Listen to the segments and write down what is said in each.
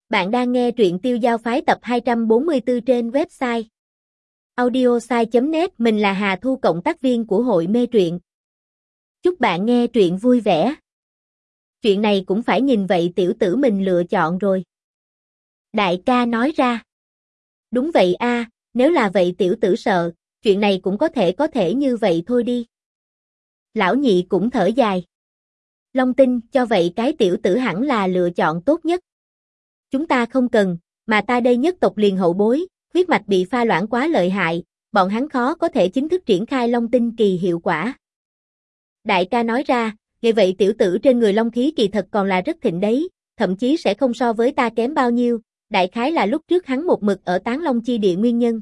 Bạn đang nghe truyện Tiêu Giao Phái tập 244 trên website audiosai.net. Mình là Hà Thu, cộng tác viên của hội mê truyện. Chúc bạn nghe truyện vui vẻ. Chuyện này cũng phải nhìn vậy tiểu tử mình lựa chọn rồi. Đại ca nói ra. Đúng vậy a, nếu là vậy tiểu tử sợ, chuyện này cũng có thể như vậy thôi đi. Lão nhị cũng thở dài. Long Tinh, cho vậy cái tiểu tử hẳn là lựa chọn tốt nhất. Chúng ta không cần, mà ta đây nhất tộc liền hậu bối, huyết mạch bị pha loãng quá lợi hại, bọn hắn khó có thể chính thức triển khai Long Tinh kỳ hiệu quả. Đại ca nói ra, như vậy tiểu tử trên người Long khí kỳ thật còn là rất thịnh đấy, thậm chí sẽ không so với ta kém bao nhiêu, đại khái là lúc trước hắn một mực ở Tán Long chi địa nguyên nhân.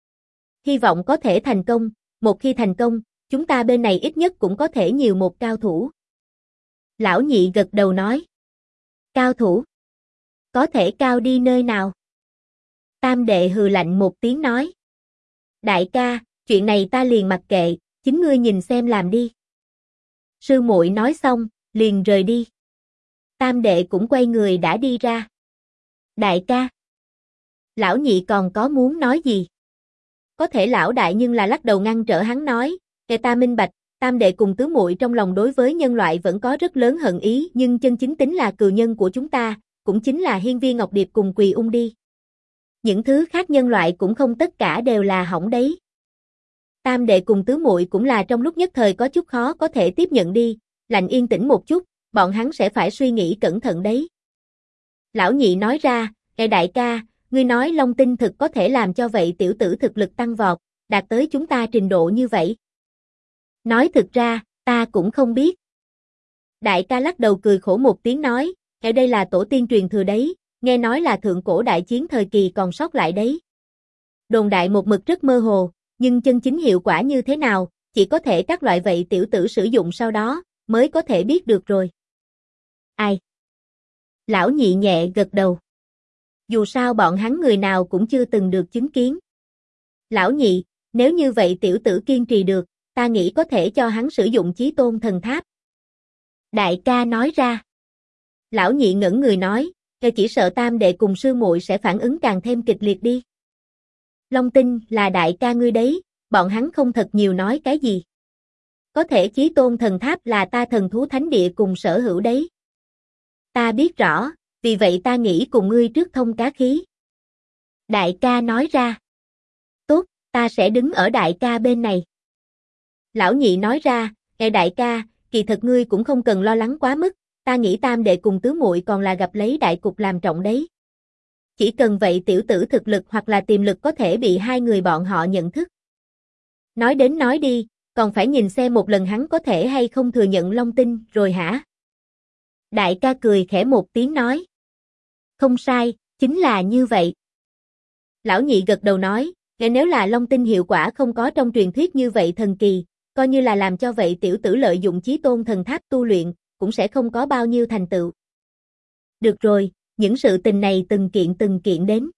Hy vọng có thể thành công, một khi thành công, chúng ta bên này ít nhất cũng có thể nhiều một cao thủ. Lão nhị gật đầu nói. Cao thủ? Có thể cao đi nơi nào? Tam đệ hừ lạnh một tiếng nói. Đại ca, chuyện này ta liền mặc kệ, chính ngươi nhìn xem làm đi. Sư muội nói xong, liền rời đi. Tam đệ cũng quay người đã đi ra. Đại ca. Lão nhị còn có muốn nói gì? Có thể lão đại nhưng là lắc đầu ngăn trở hắn nói, kể ta minh bạch, tam đệ cùng tứ muội trong lòng đối với nhân loại vẫn có rất lớn hận ý, nhưng chân chính tính là cừu nhân của chúng ta, cũng chính là hiên viên ngọc điệp cùng Quỳ Ung đi. Những thứ khác nhân loại cũng không tất cả đều là hỏng đấy. Tam đệ cùng tứ muội cũng là trong lúc nhất thời có chút khó có thể tiếp nhận đi, lạnh yên tĩnh một chút, bọn hắn sẽ phải suy nghĩ cẩn thận đấy. Lão nhị nói ra, đại ca, ngươi nói Long Tinh thực có thể làm cho vậy tiểu tử thực lực tăng vọt, đạt tới chúng ta trình độ như vậy. Nói thực ra, ta cũng không biết. Đại ca lắc đầu cười khổ một tiếng nói, ở đây là tổ tiên truyền thừa đấy, nghe nói là thượng cổ đại chiến thời kỳ còn sót lại đấy. Đồn đại một mực rất mơ hồ, nhưng chân chính hiệu quả như thế nào, chỉ có thể các loại vậy tiểu tử sử dụng sau đó, mới có thể biết được rồi. Ai? Lão nhị nhẹ gật đầu. Dù sao bọn hắn người nào cũng chưa từng được chứng kiến. Lão nhị, nếu như vậy tiểu tử kiên trì được, ta nghĩ có thể cho hắn sử dụng Chí Tôn thần tháp. Đại ca nói ra. Lão nhị ngẩn người nói, chỉ sợ tam đệ cùng sư muội sẽ phản ứng càng thêm kịch liệt đi. Long Tinh là đại ca ngươi đấy, bọn hắn không thật nhiều nói cái gì. Có thể Chí Tôn thần tháp là ta thần thú thánh địa cùng sở hữu đấy. Ta biết rõ, vì vậy ta nghĩ cùng ngươi trước thông cá khí. Đại ca nói ra. Tốt, ta sẽ đứng ở đại ca bên này. Lão nhị nói ra, đại ca, kỳ thật ngươi cũng không cần lo lắng quá mức, ta nghĩ tam đệ cùng tứ muội còn là gặp lấy đại cục làm trọng đấy. Chỉ cần vậy tiểu tử thực lực hoặc là tiềm lực có thể bị hai người bọn họ nhận thức. Nói đến nói đi, còn phải nhìn xem một lần hắn có thể hay không thừa nhận Long Tinh rồi hả? Đại ca cười khẽ một tiếng nói. Không sai, chính là như vậy. Lão nhị gật đầu nói, nếu là Long Tinh hiệu quả không có trong truyền thuyết như vậy thần kỳ, coi như là làm cho vậy tiểu tử lợi dụng Chí Tôn thần tháp tu luyện, cũng sẽ không có bao nhiêu thành tựu. Được rồi, những sự tình này từng kiện đến.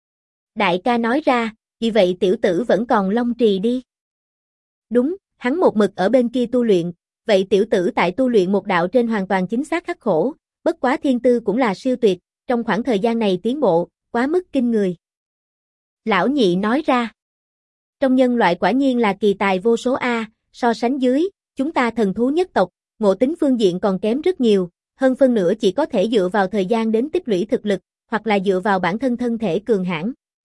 Đại ca nói ra, vì vậy tiểu tử vẫn còn Long Trì đi. Đúng, hắn một mực ở bên kia tu luyện, vậy tiểu tử tại tu luyện một đạo trên hoàn toàn chính xác khắc khổ, bất quá thiên tư cũng là siêu tuyệt, trong khoảng thời gian này tiến bộ, quá mức kinh người. Lão nhị nói ra, trong nhân loại quả nhiên là kỳ tài vô số a, so sánh dưới, chúng ta thần thú nhất tộc, ngộ tính phương diện còn kém rất nhiều, hơn phân nửa chỉ có thể dựa vào thời gian đến tích lũy thực lực, hoặc là dựa vào bản thân thân thể cường hãn.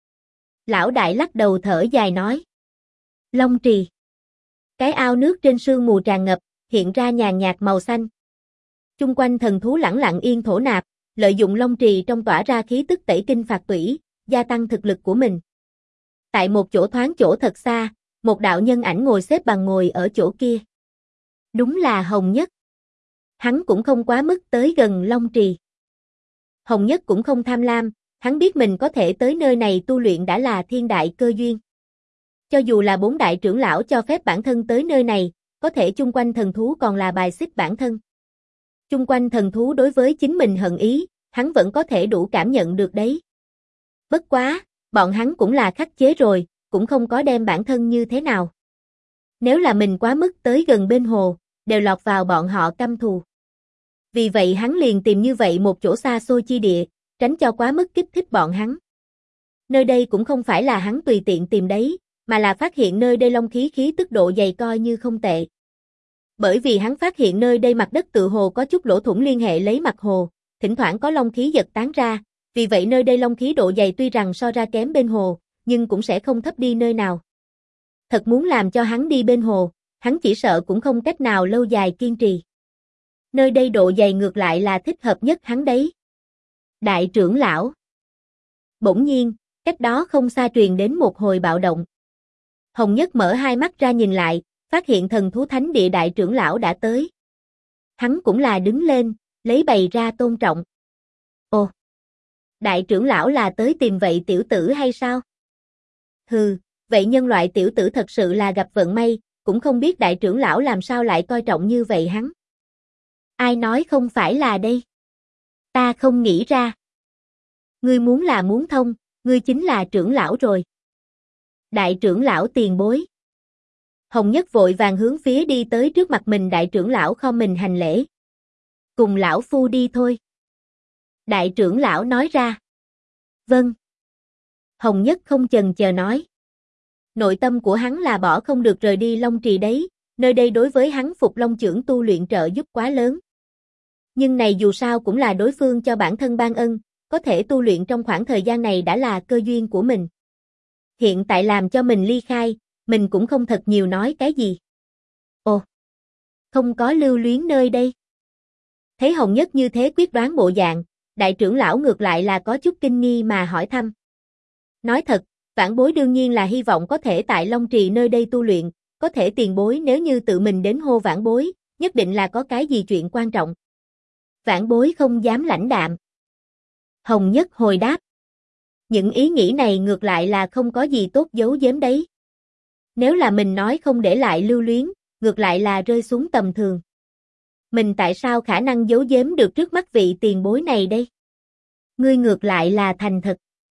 Lão đại lắc đầu thở dài nói. Long Trì. Cái ao nước trên sương mù tràn ngập, hiện ra nhàn nhạt màu xanh. Chung quanh thần thú lẳng lặng yên thổ nạp, lợi dụng Long Trì trong tỏa ra khí tức tẩy kinh phạt tủy, gia tăng thực lực của mình. Tại một chỗ thoáng chỗ thật xa, một đạo nhân ảnh ngồi xếp bằng ngồi ở chỗ kia. Đúng là Hồng Nhất. Hắn cũng không quá mức tới gần Long Trì. Hồng Nhất cũng không tham lam, hắn biết mình có thể tới nơi này tu luyện đã là thiên đại cơ duyên. Cho dù là 4 đại trưởng lão cho phép bản thân tới nơi này, có thể chung quanh thần thú còn là bài xích bản thân. Chung quanh thần thú đối với chính mình hận ý, hắn vẫn có thể đủ cảm nhận được đấy. Bất quá, bọn hắn cũng là khắc chế rồi, cũng không có đem bản thân như thế nào. Nếu là mình quá mức tới gần bên hồ, đều lọt vào bọn họ căm thù. Vì vậy hắn liền tìm như vậy một chỗ xa xôi chi địa, tránh cho quá mức kích thích bọn hắn. Nơi đây cũng không phải là hắn tùy tiện tìm đấy, mà là phát hiện nơi đây long khí khí tức độ dày coi như không tệ. Bởi vì hắn phát hiện nơi đây mặt đất tự hồ có chút lỗ thủng liên hệ lấy mặt hồ, thỉnh thoảng có long khí giật tán ra, vì vậy nơi đây long khí độ dày tuy rằng so ra kém bên hồ, nhưng cũng sẽ không thấp đi nơi nào. Thật muốn làm cho hắn đi bên hồ, hắn chỉ sợ cũng không cách nào lâu dài kiên trì. Nơi đây độ dày ngược lại là thích hợp nhất hắn đấy. Đại trưởng lão. Bỗng nhiên, cách đó không xa truyền đến một hồi bạo động. Hồng Nhất mở hai mắt ra nhìn lại, phát hiện thần thú thánh địa đại trưởng lão đã tới. Hắn cũng là đứng lên, lấy bày ra tôn trọng. Ồ, đại trưởng lão là tới tìm vậy tiểu tử hay sao? Hừ, vậy nhân loại tiểu tử thật sự là gặp vận may, cũng không biết đại trưởng lão làm sao lại coi trọng như vậy hắn. Ai nói không phải là đây? Ta không nghĩ ra. Ngươi muốn là muốn thông, ngươi chính là trưởng lão rồi. Đại trưởng lão tiền bối. Hồng Nhất vội vàng hướng phía đi tới trước mặt mình đại trưởng lão khom mình hành lễ. Cùng lão phu đi thôi. Đại trưởng lão nói ra. Vâng. Hồng Nhất không chần chờ nói. Nội tâm của hắn là bỏ không được rời đi Long Trì đấy, nơi đây đối với hắn Phục Long Chưởng tu luyện trợ giúp quá lớn. Nhưng này dù sao cũng là đối phương cho bản thân ban ân, có thể tu luyện trong khoảng thời gian này đã là cơ duyên của mình. Hiện tại làm cho mình ly khai, mình cũng không thật nhiều nói cái gì. Ồ, không có lưu luyến nơi đây. Thấy Hồng Nhất như thế quyết đoán bộ dạng, đại trưởng lão ngược lại là có chút kinh nghi mà hỏi thăm. Nói thật, vãn bối đương nhiên là hy vọng có thể tại Long Trì nơi đây tu luyện, có thể tiền bối nếu như tự mình đến hô vãn bối, nhất định là có cái gì chuyện quan trọng. Vãn bối không dám lãnh đạm. Hồng Nhất hồi đáp. Những ý nghĩ này ngược lại là không có gì tốt giấu giếm đấy. Nếu là mình nói không để lại lưu luyến, ngược lại là rơi xuống tầm thường. Mình tại sao khả năng giấu giếm được trước mắt vị tiền bối này đây? Ngươi ngược lại là thành thật.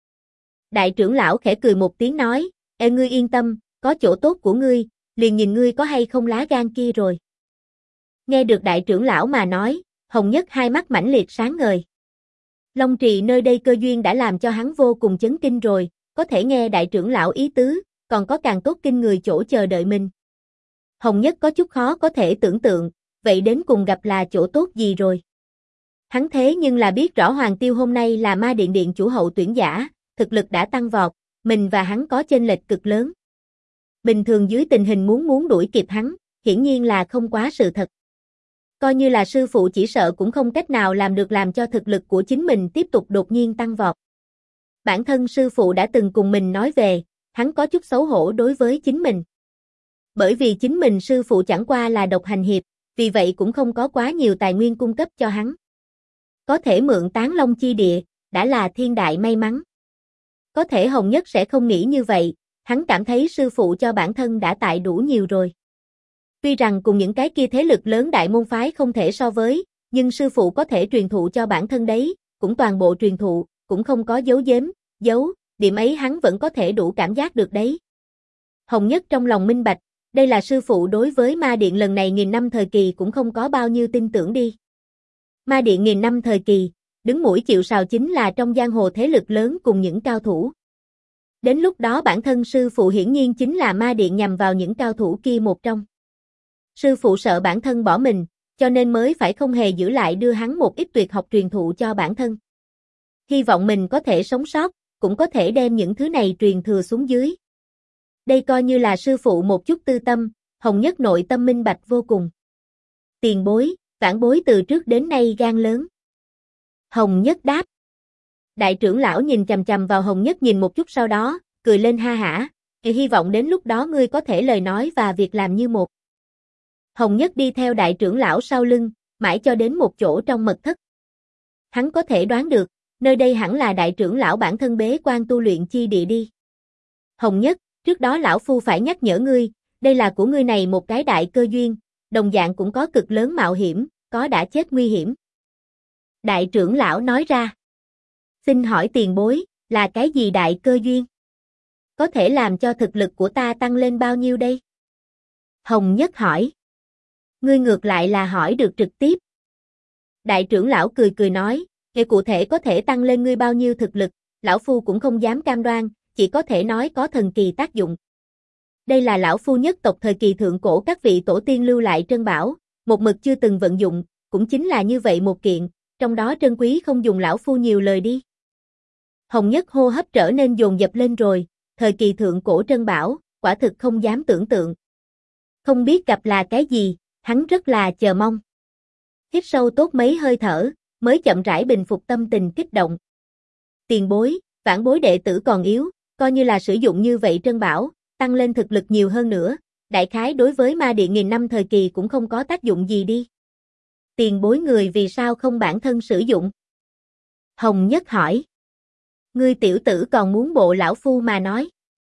Đại trưởng lão khẽ cười một tiếng nói, ê ngươi yên tâm, có chỗ tốt của ngươi, liền nhìn ngươi có hay không lá gan kia rồi. Nghe được đại trưởng lão mà nói, Hồng Nhất hai mắt mãnh liệt sáng ngời. Long Trì nơi đây cơ duyên đã làm cho hắn vô cùng chấn kinh rồi, có thể nghe đại trưởng lão ý tứ, còn có càng tốt kinh người chỗ chờ đợi mình. Hồng Nhất có chút khó có thể tưởng tượng, vậy đến cùng gặp là chỗ tốt gì rồi. Hắn thế nhưng là biết rõ Hoàng Tiêu hôm nay là Ma Điện Điện chủ hậu tuyển giả, thực lực đã tăng vọt, mình và hắn có chênh lệch cực lớn. Bình thường dưới tình hình muốn đuổi kịp hắn, hiển nhiên là không quá sự thật. Coi như là sư phụ chỉ sợ cũng không cách nào làm được làm cho thực lực của chính mình tiếp tục đột nhiên tăng vọt. Bản thân sư phụ đã từng cùng mình nói về, hắn có chút xấu hổ đối với chính mình. Bởi vì chính mình sư phụ chẳng qua là độc hành hiệp, vì vậy cũng không có quá nhiều tài nguyên cung cấp cho hắn. Có thể mượn Tán Long chi địa, đã là thiên đại may mắn. Có thể Hồng Nhất sẽ không nghĩ như vậy, hắn cảm thấy sư phụ cho bản thân đã tại đủ nhiều rồi. Tuy rằng cùng những cái kia thế lực lớn đại môn phái không thể so với, nhưng sư phụ có thể truyền thụ cho bản thân đấy, cũng toàn bộ truyền thụ, cũng không có giấu giếm, điểm ấy hắn vẫn có thể đủ cảm giác được đấy. Hồng Nhất trong lòng minh bạch, đây là sư phụ đối với Ma Điện lần này 1000 năm thời kỳ cũng không có bao nhiêu tin tưởng đi. Ma Điện 1000 năm thời kỳ, đứng mũi chịu sào chính là trong giang hồ thế lực lớn cùng những cao thủ. Đến lúc đó bản thân sư phụ hiển nhiên chính là Ma Điện nhằm vào những cao thủ kia một trong. Sư phụ sợ bản thân bỏ mình, cho nên mới phải không hề giữ lại đưa hắn một ít tuyệt học truyền thụ cho bản thân. Hy vọng mình có thể sống sót, cũng có thể đem những thứ này truyền thừa xuống dưới. Đây coi như là sư phụ một chút tư tâm, Hồng Nhất nội tâm minh bạch vô cùng. Tiền bối, vãn bối từ trước đến nay gan lớn. Hồng Nhất đáp. Đại trưởng lão nhìn chằm chằm vào Hồng Nhất nhìn một chút sau đó, cười lên ha hả, hy vọng đến lúc đó ngươi có thể lời nói và việc làm như một. Hồng Nhất đi theo đại trưởng lão sau lưng, mãi cho đến một chỗ trong mật thất. Hắn có thể đoán được, nơi đây hẳn là đại trưởng lão bản thân bế quan tu luyện chi địa đi. Hồng Nhất, trước đó lão phu phải nhắc nhở ngươi, đây là của ngươi này một cái đại cơ duyên, đồng dạng cũng có cực lớn mạo hiểm, có đã chết nguy hiểm. Đại trưởng lão nói ra. Xin hỏi tiền bối, là cái gì đại cơ duyên? Có thể làm cho thực lực của ta tăng lên bao nhiêu đây? Hồng Nhất hỏi. Ngươi ngược lại là hỏi được trực tiếp. Đại trưởng lão cười cười nói, Cụ thể có thể tăng lên ngươi bao nhiêu thực lực, lão phu cũng không dám cam đoan, chỉ có thể nói có thần kỳ tác dụng. Đây là lão phu nhất tộc thời kỳ thượng cổ các vị tổ tiên lưu lại trân bảo, một mực chưa từng vận dụng, cũng chính là như vậy một kiện, trong đó trân quý không dùng lão phu nhiều lời đi. Hồng Nhất hô hấp trở nên dồn dập lên rồi, thời kỳ thượng cổ trân bảo, quả thực không dám tưởng tượng. Không biết gặp là cái gì, hắn rất là chờ mong. Hít sâu tốt mấy hơi thở, mới chậm rãi bình phục tâm tình kích động. Tiền bối, vãn bối đệ tử còn yếu, coi như là sử dụng như vậy trân bảo, tăng lên thực lực nhiều hơn nữa, đại khái đối với ma điện nghìn năm thời kỳ cũng không có tác dụng gì đi. Tiền bối người vì sao không bản thân sử dụng? Hồng Nhất hỏi. Ngươi tiểu tử còn muốn bộ lão phu mà nói.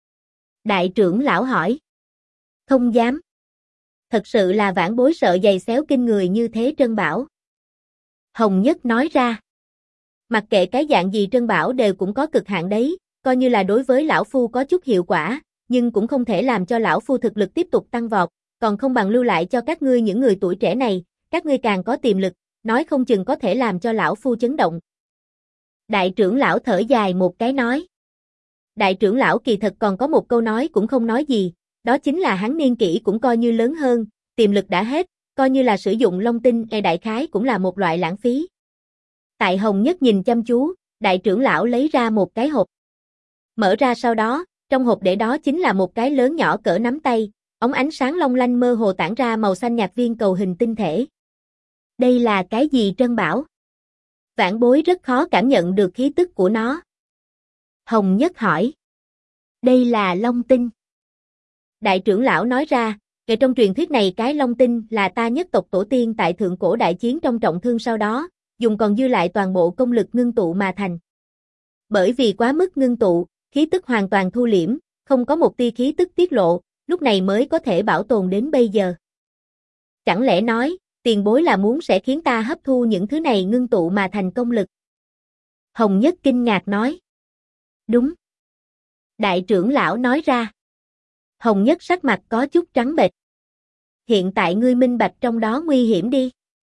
Đại trưởng lão hỏi. Không dám. Thật sự là vãn bối sợ giày xéo kinh người như thế trân bảo. Hồng Nhất nói ra. Mặc kệ cái dạng gì trân bảo đều cũng có cực hạn đấy, coi như là đối với lão phu có chút hiệu quả, nhưng cũng không thể làm cho lão phu thực lực tiếp tục tăng vọt, còn không bằng lưu lại cho các ngươi những người tuổi trẻ này, các ngươi càng có tiềm lực, nói không chừng có thể làm cho lão phu chấn động. Đại trưởng lão thở dài một cái nói. Đại trưởng lão kỳ thật còn có một câu nói cũng không nói gì, đó chính là hắn niên kỷ cũng coi như lớn hơn, tiềm lực đã hết, coi như là sử dụng long tinh đại khái cũng là một loại lãng phí. Tại Hồng Nhất nhìn chăm chú, đại trưởng lão lấy ra một cái hộp. Mở ra sau đó, trong hộp để đó chính là một cái lớn nhỏ cỡ nắm tay, ống ánh sáng long lanh mơ hồ tản ra màu xanh nhạt viên cầu hình tinh thể. Đây là cái gì trân bảo? Vãn bối rất khó cảm nhận được khí tức của nó. Hồng Nhất hỏi. Đây là long tinh. Đại trưởng lão nói ra, về trong truyền thuyết này cái long tinh là ta nhất tộc tổ tiên tại thượng cổ đại chiến trong trọng thương sau đó, dùng còn dư lại toàn bộ công lực ngưng tụ mà thành. Bởi vì quá mức ngưng tụ, khí tức hoàn toàn thu liễm, không có một tia khí tức tiết lộ, lúc này mới có thể bảo tồn đến bây giờ. Chẳng lẽ nói, tiền bối là muốn sẽ khiến ta hấp thu những thứ này ngưng tụ mà thành công lực? Hồng Nhất kinh ngạc nói. Đúng. Đại trưởng lão nói ra. Hồng Nhất sắc mặt có chút trắng bệch. Hiện tại ngươi minh bạch trong đó nguy hiểm đi.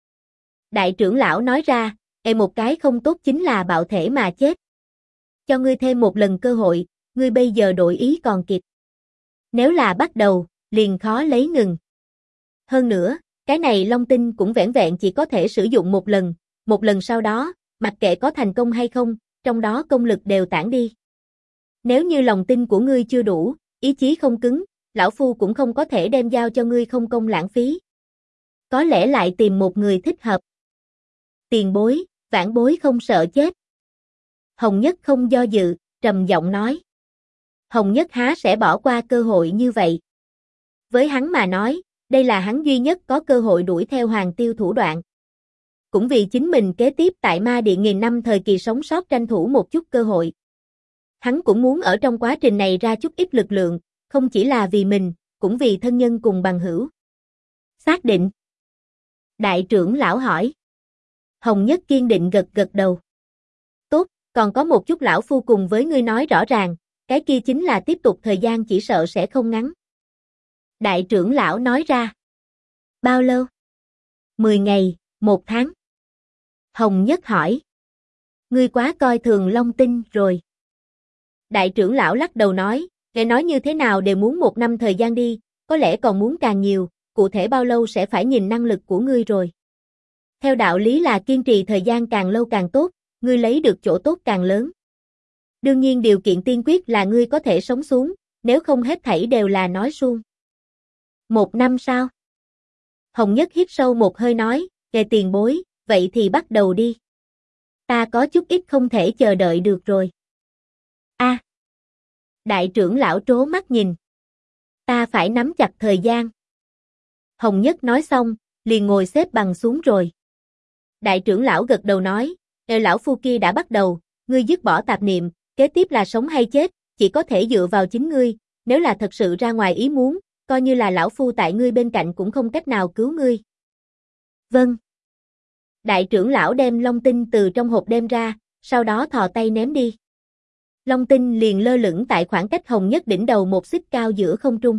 Đại trưởng lão nói ra, một cái không tốt chính là bạo thể mà chết. Cho ngươi thêm một lần cơ hội, ngươi bây giờ đổi ý còn kịp. Nếu là bắt đầu, liền khó lấy ngừng. Hơn nữa, cái này long tinh cũng vẻn vẹn chỉ có thể sử dụng một lần sau đó, mặc kệ có thành công hay không, trong đó công lực đều tản đi. Nếu như lòng tin của ngươi chưa đủ, ý chí không cứng, lão phu cũng không có thể đem giao cho ngươi không công lãng phí. Có lẽ lại tìm một người thích hợp. Tiền bối, vãn bối không sợ chết. Hồng Nhất không do dự, trầm giọng nói. Hồng Nhất há sẽ bỏ qua cơ hội như vậy. Với hắn mà nói, đây là hắn duy nhất có cơ hội đuổi theo Hoàng Tiêu thủ đoạn. Cũng vì chính mình kế tiếp tại ma điện nghìn năm thời kỳ sống sót tranh thủ một chút cơ hội. Hắn cũng muốn ở trong quá trình này ra chút ít lực lượng, không chỉ là vì mình, cũng vì thân nhân cùng bằng hữu. Xác định. Đại trưởng lão hỏi. Hồng Nhất kiên định gật gật đầu. Tốt, còn có một chút lão phu cùng với ngươi nói rõ ràng, cái kia chính là tiếp tục thời gian chỉ sợ sẽ không ngắn. Đại trưởng lão nói ra. Bao lâu? 10 ngày, 1 tháng. Hồng Nhất hỏi. Ngươi quá coi thường long tinh rồi. Đại trưởng lão lắc đầu nói, nghe nói như thế nào đều muốn 1 năm thời gian đi, có lẽ còn muốn càng nhiều, cụ thể bao lâu sẽ phải nhìn năng lực của ngươi rồi. Theo đạo lý là kiên trì thời gian càng lâu càng tốt, ngươi lấy được chỗ tốt càng lớn. Đương nhiên điều kiện tiên quyết là ngươi có thể sống xuống, nếu không hết thảy đều là nói suông. 1 năm sao? Hồng Nhất hít sâu một hơi nói, về tiền bối, vậy thì bắt đầu đi. Ta có chút ít không thể chờ đợi được rồi. A. Đại trưởng lão trố mắt nhìn. Ta phải nắm chặt thời gian. Hồng Nhất nói xong, liền ngồi xếp bằng xuống rồi. Đại trưởng lão gật đầu nói, lão phu kia đã bắt đầu, ngươi dứt bỏ tạp niệm, kế tiếp là sống hay chết, chỉ có thể dựa vào chính ngươi, nếu là thật sự ra ngoài ý muốn, coi như là lão phu tại ngươi bên cạnh cũng không cách nào cứu ngươi. Vâng. Đại trưởng lão đem long tinh từ trong hộp đem ra, sau đó thò tay ném đi. Long tinh liền lơ lửng tại khoảng cách Hồng Nhất đỉnh đầu một xích cao giữa không trung.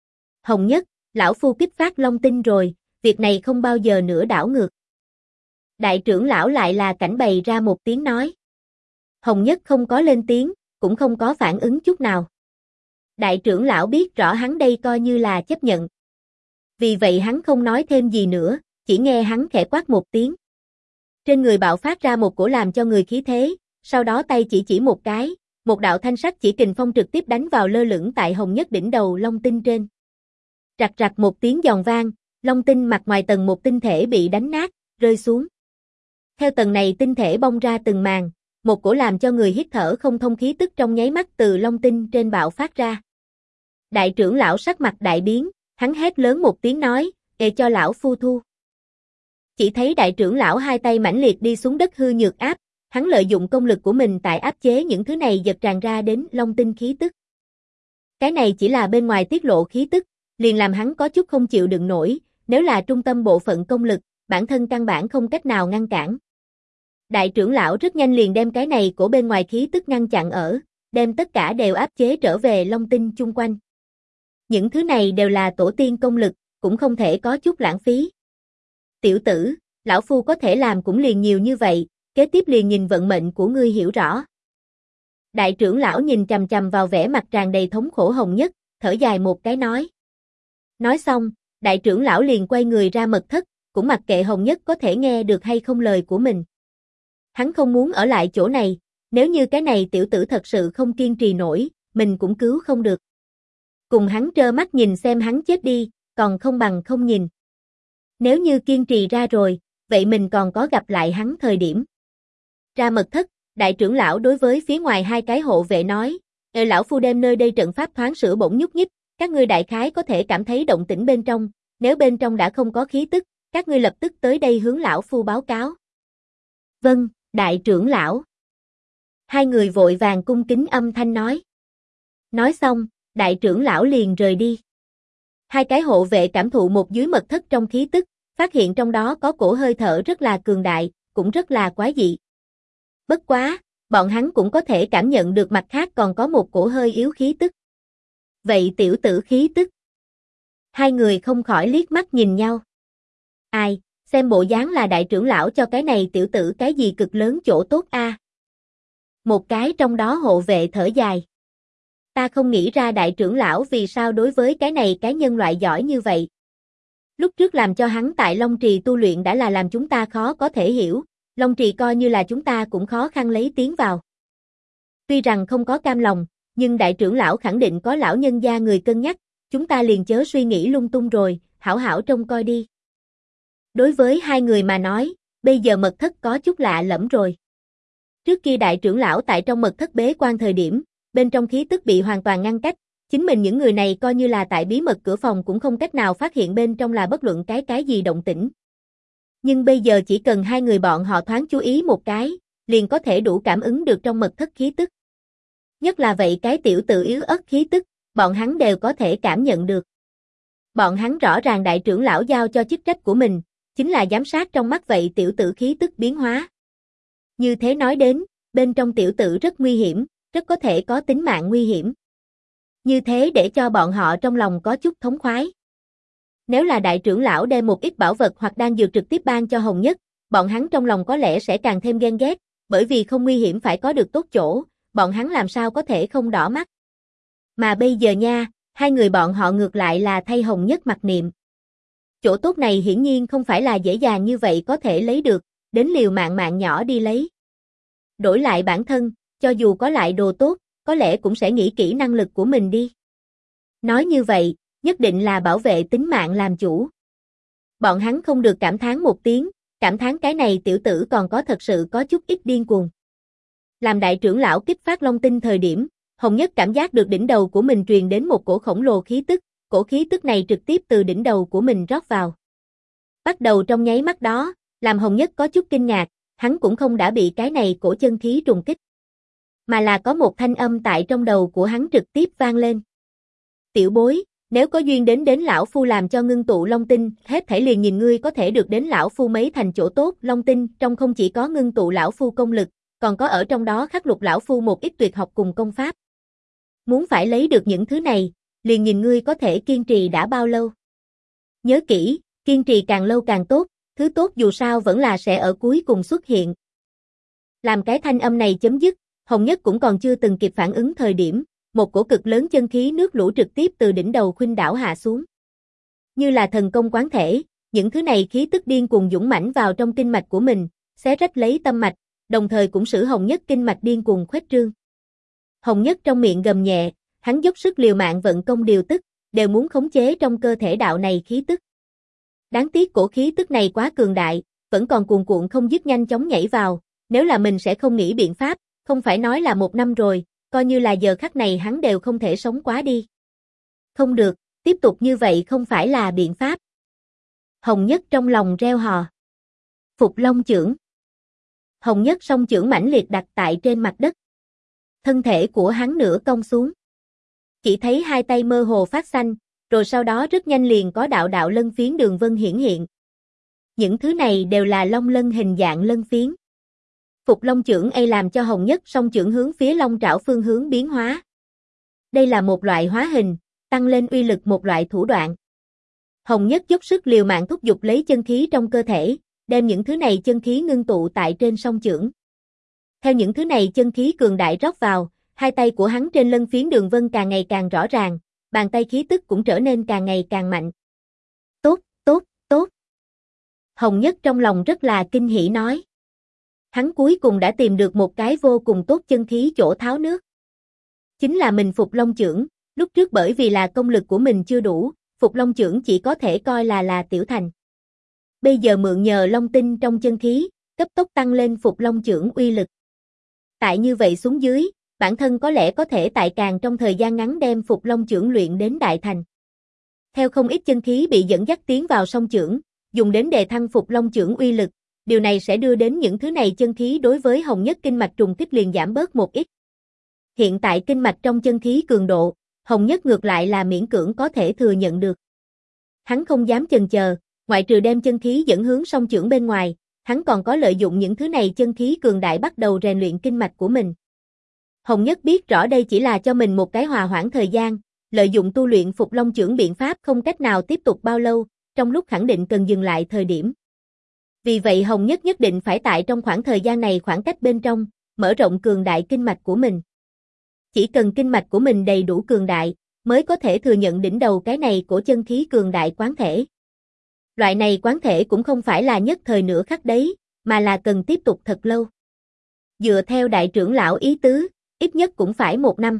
Hồng Nhất, lão phu kích phát long tinh rồi, việc này không bao giờ nữa đảo ngược. Đại trưởng lão lại là cảnh bày ra một tiếng nói. Hồng Nhất không có lên tiếng, cũng không có phản ứng chút nào. Đại trưởng lão biết rõ hắn đây coi như là chấp nhận. Vì vậy hắn không nói thêm gì nữa, chỉ nghe hắn khẽ quát một tiếng. Trên người bạo phát ra một cổ làm cho người khí thế, sau đó tay chỉ một cái, một đạo thanh sắc chỉ kình phong trực tiếp đánh vào lơ lửng tại Hồng Nhất đỉnh đầu long tinh trên. Rạc rạc một tiếng giòn vang, long tinh mặt ngoài tầng một tinh thể bị đánh nát, rơi xuống. Theo tầng này tinh thể bong ra từng màn, một cổ làm cho người hít thở không thông khí tức trong nháy mắt từ long tinh trên bạo phát ra. Đại trưởng lão sắc mặt đại biến, hắn hét lớn một tiếng nói, "Ê cho lão phu thu." Chỉ thấy đại trưởng lão hai tay mãnh liệt đi xuống đất hư nhược áp, hắn lợi dụng công lực của mình tại áp chế những thứ này giật tràn ra đến long tinh khí tức. Cái này chỉ là bên ngoài tiết lộ khí tức, liền làm hắn có chút không chịu đựng nổi, nếu là trung tâm bộ phận công lực, bản thân căn bản không cách nào ngăn cản. Đại trưởng lão rất nhanh liền đem cái này của bên ngoài khí tức ngăn chặn ở, đem tất cả đều áp chế trở về long tinh chung quanh. Những thứ này đều là tổ tiên công lực, cũng không thể có chút lãng phí. Tiểu tử, lão phu có thể làm cũng liền nhiều như vậy, kế tiếp liền nhìn vận mệnh của ngươi hiểu rõ. Đại trưởng lão nhìn chằm chằm vào vẻ mặt tràn đầy thống khổ Hồng Nhất, thở dài một cái nói. Nói xong, đại trưởng lão liền quay người ra mật thất, cũng mặc kệ Hồng Nhất có thể nghe được hay không lời của mình. Hắn không muốn ở lại chỗ này, nếu như cái này tiểu tử thật sự không kiên trì nổi, mình cũng cứu không được. Cùng hắn trơ mắt nhìn xem hắn chết đi, còn không bằng không nhìn. Nếu như kiên trì ra rồi, vậy mình còn có gặp lại hắn thời điểm. Ra mật thất, đại trưởng lão đối với phía ngoài hai cái hộ vệ nói, lão phu đem nơi đây trận pháp thoáng sửa bỗng nhúc nhích, các ngươi đại khái có thể cảm thấy động tĩnh bên trong, nếu bên trong đã không có khí tức, các ngươi lập tức tới đây hướng lão phu báo cáo. Vâng, đại trưởng lão. Hai người vội vàng cung kính âm thanh nói. Nói xong, đại trưởng lão liền rời đi. Hai cái hộ vệ cảm thụ một dưới mật thất trong khí tức, phát hiện trong đó có cổ hơi thở rất là cường đại, cũng rất là quái dị. Bất quá, bọn hắn cũng có thể cảm nhận được mặt khác còn có một cổ hơi yếu khí tức. Vậy tiểu tử khí tức? Hai người không khỏi liếc mắt nhìn nhau. Ai, xem bộ dáng là đại trưởng lão cho cái này tiểu tử cái gì cực lớn chỗ tốt a. Một cái trong đó hộ vệ thở dài. Ta không nghĩ ra đại trưởng lão vì sao đối với cái này cái nhân loại giỏi như vậy. Lúc trước làm cho hắn tại Long Trì tu luyện đã là làm chúng ta khó có thể hiểu, Long Trì coi như là chúng ta cũng khó khăn lấy tiến vào. Tuy rằng không có cam lòng, nhưng đại trưởng lão khẳng định có lão nhân gia người cân nhắc, chúng ta liền chớ suy nghĩ lung tung rồi, hảo hảo trông coi đi. Đối với hai người mà nói, bây giờ mật thất có chút lạ lẫm rồi. Trước kia đại trưởng lão tại trong mật thất bế quan thời điểm, bên trong khí tức bị hoàn toàn ngăn cách, chính mình những người này coi như là tại bí mật cửa phòng cũng không cách nào phát hiện bên trong là bất luận cái gì động tĩnh. Nhưng bây giờ chỉ cần hai người bọn họ thoáng chú ý một cái, liền có thể đủ cảm ứng được trong mật thất khí tức. Nhất là vậy cái tiểu tử yếu ớt khí tức, bọn hắn đều có thể cảm nhận được. Bọn hắn rõ ràng đại trưởng lão giao cho chức trách của mình, chính là giám sát trong mắt vậy tiểu tử khí tức biến hóa. Như thế nói đến, bên trong tiểu tử rất nguy hiểm, rất có thể có tính mạng nguy hiểm. Như thế để cho bọn họ trong lòng có chút thống khoái. Nếu là đại trưởng lão đem một ít bảo vật hoặc đan dược trực tiếp ban cho Hồng Nhất, bọn hắn trong lòng có lẽ sẽ càng thêm ghen ghét, bởi vì không nguy hiểm phải có được tốt chỗ, bọn hắn làm sao có thể không đỏ mắt. Mà bây giờ nha, hai người bọn họ ngược lại là thay Hồng Nhất mặc niệm. Chỗ tốt này hiển nhiên không phải là dễ dàng như vậy có thể lấy được, đến liều mạng nhỏ đi lấy. Đổi lại bản thân, cho dù có lại đồ tốt, có lẽ cũng sẽ nghĩ kỹ năng lực của mình đi. Nói như vậy, nhất định là bảo vệ tính mạng làm chủ. Bọn hắn không được cảm thán một tiếng, cảm thán cái này tiểu tử còn có thật sự có chút ít điên cuồng. Làm đại trưởng lão kích phát long tinh thời điểm, Hồng Nhất cảm giác được đỉnh đầu của mình truyền đến một cổ khổng lồ khí tức, cổ khí tức này trực tiếp từ đỉnh đầu của mình rót vào. Bắt đầu trong nháy mắt đó, làm Hồng Nhất có chút kinh ngạc, hắn cũng không đã bị cái này cổ chân khí trùng kích, mà là có một thanh âm tại trong đầu của hắn trực tiếp vang lên. Tiểu bối, nếu có duyên đến lão phu làm cho ngưng tụ long tinh, hết thảy liền nhìn ngươi có thể được đến lão phu mấy thành chỗ tốt. Long tinh trong không chỉ có ngưng tụ lão phu công lực, còn có ở trong đó khắc lục lão phu một ít tuyệt học cùng công pháp. Muốn phải lấy được những thứ này, liền nhìn ngươi có thể kiên trì đã bao lâu. Nhớ kỹ, kiên trì càng lâu càng tốt, Thứ tốt dù sao vẫn là sẽ ở cuối cùng xuất hiện. Làm cái thanh âm này chấm dứt, Hồng Nhất cũng còn chưa từng kịp phản ứng thời điểm, một cổ cực lớn chân khí nước lũ trực tiếp từ đỉnh đầu khuynh đảo hạ xuống. Như là thần công quán thể, những thứ này khí tức điên cuồng dũng mãnh vào trong kinh mạch của mình, xé rách lấy tâm mạch, đồng thời cũng使Hồng Nhất kinh mạch điên cuồng khuếch trương. Hồng Nhất trong miệng gầm nhẹ, hắn dốc sức liều mạng vận công điều tức, đều muốn khống chế trong cơ thể đạo này khí tức. Đáng tiếc cổ khí tức này quá cường đại, vẫn còn cuồn cuộn không dứt nhanh chóng nhảy vào, nếu là mình sẽ không nghĩ biện pháp, không phải nói là 1 năm rồi, coi như là giờ khắc này hắn đều không thể sống quá đi. Không được, tiếp tục như vậy không phải là biện pháp. Hồng Nhất trong lòng reo hò. Phục Long chưởng. Hồng Nhất song chưởng mãnh liệt đặt tại trên mặt đất. Thân thể của hắn nửa cong xuống. Chỉ thấy hai tay mơ hồ phát xanh, rồi sau đó rất nhanh liền có đạo đạo lân phiến đường vân hiển hiện. Những thứ này đều là long lân hình dạng lân phiến. Phục Long chưởng ấy làm cho Hồng Nhất song chưởng hướng phía long trảo phương hướng biến hóa. Đây là một loại hóa hình, tăng lên uy lực một loại thủ đoạn. Hồng Nhất dốc sức liều mạng thúc giục lấy chân khí trong cơ thể, đem những thứ này chân khí ngưng tụ tại trên song chưởng. Theo những thứ này chân khí cường đại rót vào, hai tay của hắn trên lân phiến đường vân càng ngày càng rõ ràng, bàn tay khí tức cũng trở nên càng ngày càng mạnh. Tốt, tốt, tốt. Hồng Nhất trong lòng rất là kinh hỉ nói. Hắn cuối cùng đã tìm được một cái vô cùng tốt chân khí chỗ tháo nước. Chính là mình Phục Long chưởng, lúc trước bởi vì là công lực của mình chưa đủ, Phục Long chưởng chỉ có thể coi là tiểu thành. Bây giờ mượn nhờ long tinh trong chân khí, cấp tốc tăng lên Phục Long chưởng uy lực. Tại như vậy xuống dưới, bản thân có lẽ có thể tại càng trong thời gian ngắn đem Phục Long chưởng luyện đến đại thành. Theo không ít chân khí bị dẫn dắt tiến vào song chưởng, dùng đến đề thăng Phục Long chưởng uy lực, điều này sẽ đưa đến những thứ này chân khí đối với Hồng Nhất kinh mạch trùng kích liền giảm bớt một ít. Hiện tại kinh mạch trong chân khí cường độ, Hồng Nhất ngược lại là miễn cưỡng có thể thừa nhận được. Hắn không dám chần chờ, ngoại trừ đem chân khí dẫn hướng song chưởng bên ngoài, hắn còn có lợi dụng những thứ này chân khí cường đại bắt đầu rèn luyện kinh mạch của mình. Hồng Nhất biết rõ đây chỉ là cho mình một cái hòa hoãn thời gian, lợi dụng tu luyện Phục Long chưởng biện pháp không cách nào tiếp tục bao lâu, trong lúc khẳng định cần dừng lại thời điểm. Vì vậy Hồng Nhất nhất định phải tại trong khoảng thời gian này khoảng cách bên trong, mở rộng cường đại kinh mạch của mình. Chỉ cần kinh mạch của mình đầy đủ cường đại, mới có thể thừa nhận đỉnh đầu cái này của chân khí cường đại quán thể. Loại này quán thể cũng không phải là nhất thời nửa khắc đấy, mà là cần tiếp tục thật lâu. Dựa theo đại trưởng lão ý tứ, ít nhất cũng phải 1 năm.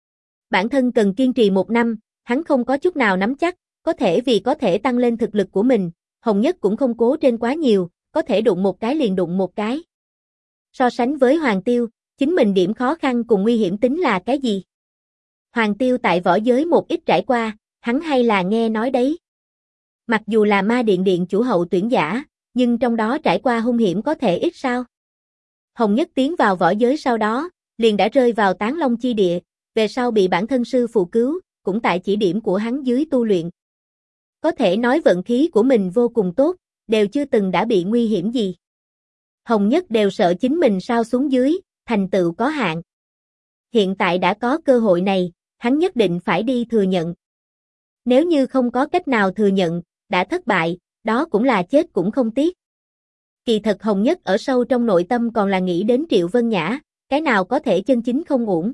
Bản thân cần kiên trì 1 năm, hắn không có chút nào nắm chắc, có thể tăng lên thực lực của mình, Hồng Nhất cũng không cố trên quá nhiều, có thể đụng một cái liền đụng một cái. So sánh với Hoàng Tiêu, chính mình điểm khó khăn cùng nguy hiểm tính là cái gì? Hoàng Tiêu tại võ giới một ít trải qua, hắn hay là nghe nói đấy. Mặc dù là Ma Điện điện chủ hậu tuyển giả, nhưng trong đó trải qua hung hiểm có thể ít sao? Hồng Nhất tiến vào võ giới sau đó, liền đã rơi vào Tán Long chi địa, về sau bị bản thân sư phụ cứu, cũng tại chỉ điểm của hắn dưới tu luyện. Có thể nói vận khí của mình vô cùng tốt, đều chưa từng đã bị nguy hiểm gì. Hồng Nhất đều sợ chính mình sao xuống dưới, thành tựu có hạn. Hiện tại đã có cơ hội này, hắn nhất định phải đi thừa nhận. Nếu như không có cách nào thừa nhận, đã thất bại, đó cũng là chết cũng không tiếc. Kỳ thật Hồng Nhất ở sâu trong nội tâm còn là nghĩ đến Triệu Vân Nhã, cái nào có thể chân chính không uổng.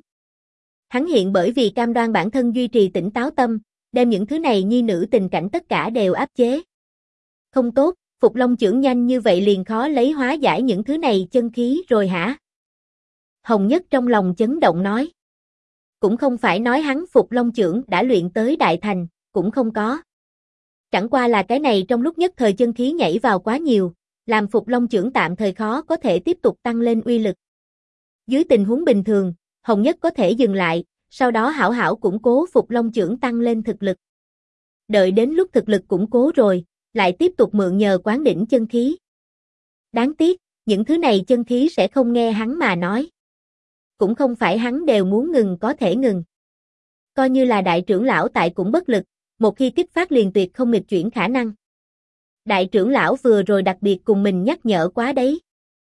Hắn hiện bởi vì cam đoan bản thân duy trì tỉnh táo tâm, đem những thứ này nhi nữ tình cảnh tất cả đều áp chế. Không tốt, Phục Long chưởng nhanh như vậy liền khó lấy hóa giải những thứ này chân khí rồi hả? Hồng Nhất trong lòng chấn động nói. Cũng không phải nói hắn Phục Long chưởng đã luyện tới đại thành, cũng không có. Chẳng qua là cái này trong lúc nhất thời chân khí nhảy vào quá nhiều, làm Phục Long chưởng tạm thời khó có thể tiếp tục tăng lên uy lực. Dưới tình huống bình thường, Hồng Nhất có thể dừng lại, sau đó hảo hảo củng cố Phục Long chưởng tăng lên thực lực. Đợi đến lúc thực lực củng cố rồi, lại tiếp tục mượn nhờ quán đỉnh chân khí. Đáng tiếc, những thứ này chân khí sẽ không nghe hắn mà nói. Cũng không phải hắn đều muốn ngừng có thể ngừng. Coi như là đại trưởng lão tại cũng bất lực, một khi kích phát liền tuyệt không nghịch chuyển khả năng. Đại trưởng lão vừa rồi đặc biệt cùng mình nhắc nhở quá đấy.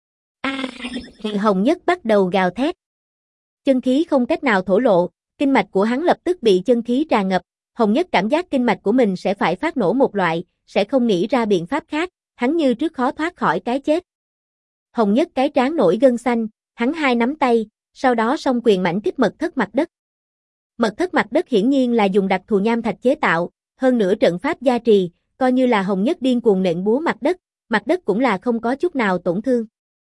Hồng Nhất bắt đầu gào thét. Chân khí không cách nào thổ lộ, kinh mạch của hắn lập tức bị chân khí tràn ngập, Hồng Nhất cảm giác kinh mạch của mình sẽ phải phát nổ một loại, sẽ không nghĩ ra biện pháp khác, hắn như trước khó thoát khỏi cái chết. Hồng Nhất cái trán nổi gân xanh, hắn hai nắm tay, sau đó song quyền mãnh kích mật thất mặt đất. Mật thất mặt đất hiển nhiên là dùng đặc thù nham thạch chế tạo, hơn nữa trận pháp gia trì, coi như là Hồng Nhất điên cuồng nện búa mặt đất cũng là không có chút nào tổn thương.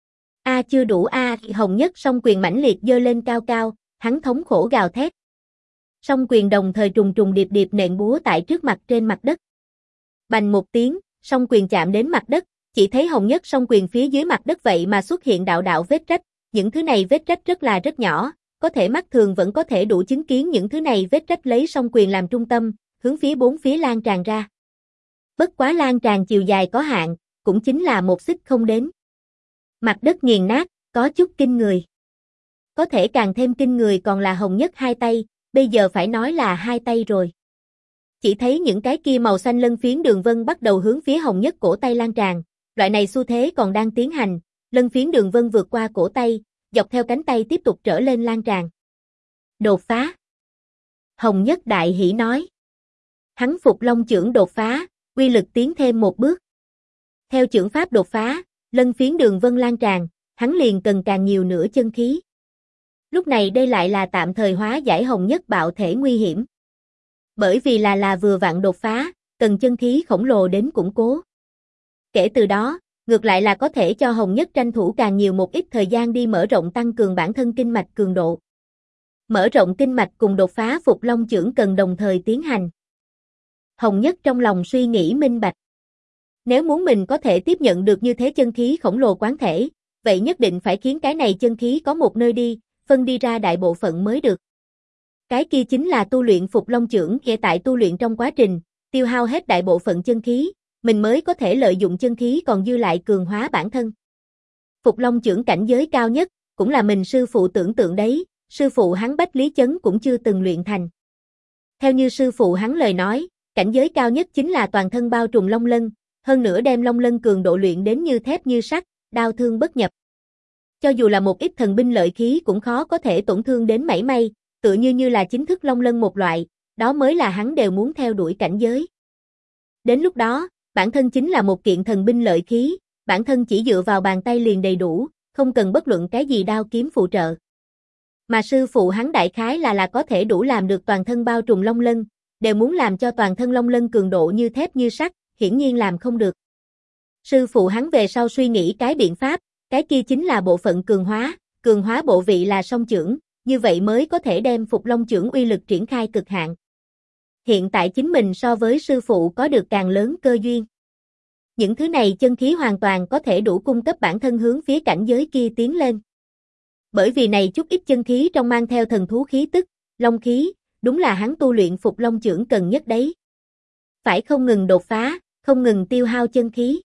Chưa đủ Hồng Nhất song quyền mãnh liệt giơ lên cao cao, hắn thống khổ gào thét. Song quyền đồng thời trùng trùng điệp điệp nện búa tại trước mặt trên mặt đất. Bành một tiếng, song quyền chạm đến mặt đất, chỉ thấy Hồng Nhất song quyền phía dưới mặt đất vậy mà xuất hiện đạo đạo vết rách, những thứ này vết rách rất nhỏ, có thể mắt thường vẫn có thể đủ chứng kiến những thứ này vết rách lấy song quyền làm trung tâm, hướng phía bốn phía lan tràn ra. Bất quá lan tràn chiều dài có hạn, cũng chính là một xích không đến. Mặt đất nghiền nát, có chút kinh người. Có thể càng thêm kinh người còn là Hồng Nhất hai tay, bây giờ phải nói là hai tay rồi. Chỉ thấy những cái kia màu xanh lân phiến đường vân bắt đầu hướng phía Hồng Nhất cổ tay lan tràn, loại này xu thế còn đang tiến hành, lân phiến đường vân vượt qua cổ tay, dọc theo cánh tay tiếp tục trở lên lan tràn. Đột phá. Hồng Nhất đại hỉ nói. Hắn Phục Long chưởng đột phá, uy lực tiến thêm một bước. Theo chưởng pháp đột phá, lân phiến đường vân lan tràn, hắn liền cần càng nhiều nữa chân khí. Lúc này đây lại là tạm thời hóa giải Hồng Nhất bạo thể nguy hiểm. Bởi vì là vừa vặn đột phá, cần chân khí khổng lồ đến củng cố. Kể từ đó, ngược lại là có thể cho Hồng Nhất tranh thủ càng nhiều một ít thời gian đi mở rộng tăng cường bản thân kinh mạch cường độ. Mở rộng kinh mạch cùng đột phá Phục Long chưởng cần đồng thời tiến hành. Hồng Nhất trong lòng suy nghĩ minh bạch. Nếu muốn mình có thể tiếp nhận được như thế chân khí khổng lồ quán thể, vậy nhất định phải khiến cái này chân khí có một nơi đi, phân đi ra đại bộ phận mới được. Cái kia chính là tu luyện Phục Long chưởng, kể tại tu luyện trong quá trình, tiêu hao hết đại bộ phận chân khí, mình mới có thể lợi dụng chân khí còn dư lại cường hóa bản thân. Phục Long chưởng cảnh giới cao nhất, cũng là mình sư phụ tưởng tượng đấy, sư phụ hắn Bách Lý Chấn cũng chưa từng luyện thành. Theo như sư phụ hắn lời nói, cảnh giới cao nhất chính là toàn thân bao trùm long lân, hơn nữa đem long lân cường độ luyện đến như thép như sắt, đao thương bất nhập. Cho dù là một ít thần binh lợi khí cũng khó có thể tổn thương đến mảy may, tựa như là chính thức long lân một loại, đó mới là hắn đều muốn theo đuổi cảnh giới. Đến lúc đó, bản thân chính là một kiện thần binh lợi khí, bản thân chỉ dựa vào bàn tay liền đầy đủ, không cần bất luận cái gì đao kiếm phụ trợ. Mà sư phụ hắn đại khái là có thể đủ làm được toàn thân bao trùm long lân, đều muốn làm cho toàn thân long lân cường độ như thép như sắt, hiển nhiên làm không được. Sư phụ hắn về sau suy nghĩ cái biện pháp, cái kia chính là bộ phận cường hóa bộ vị là song chưởng, như vậy mới có thể đem Phục Long chưởng uy lực triển khai cực hạn. Hiện tại chính mình so với sư phụ có được càng lớn cơ duyên. Những thứ này chân khí hoàn toàn có thể đủ cung cấp bản thân hướng phía cảnh giới kia tiến lên. Bởi vì này chút ít chân khí trong mang theo thần thú khí tức, long khí, đúng là hắn tu luyện Phục Long chưởng cần nhất đấy. Phải không ngừng đột phá, không ngừng tiêu hao chân khí.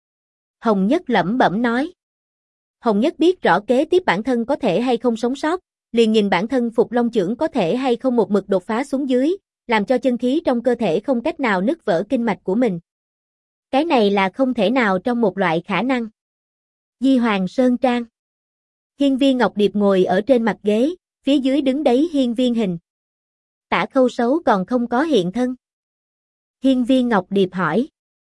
Hồng Nhất lẩm bẩm nói. Hồng Nhất biết rõ kế tiếp bản thân có thể hay không sống sót, liền nhìn bản thân Phục Long chưởng có thể hay không một mực đột phá xuống dưới, làm cho chân khí trong cơ thể không cách nào nứt vỡ kinh mạch của mình. Cái này là không thể nào trong một loại khả năng. Di Hoàng Sơn Trang. Hiên Viên Ngọc Điệp ngồi ở trên mặt ghế, phía dưới đứng đấy Hiên Viên Hình. Tả Khâu Sấu còn không có hiện thân. Hiên Viên Ngọc Điệp hỏi.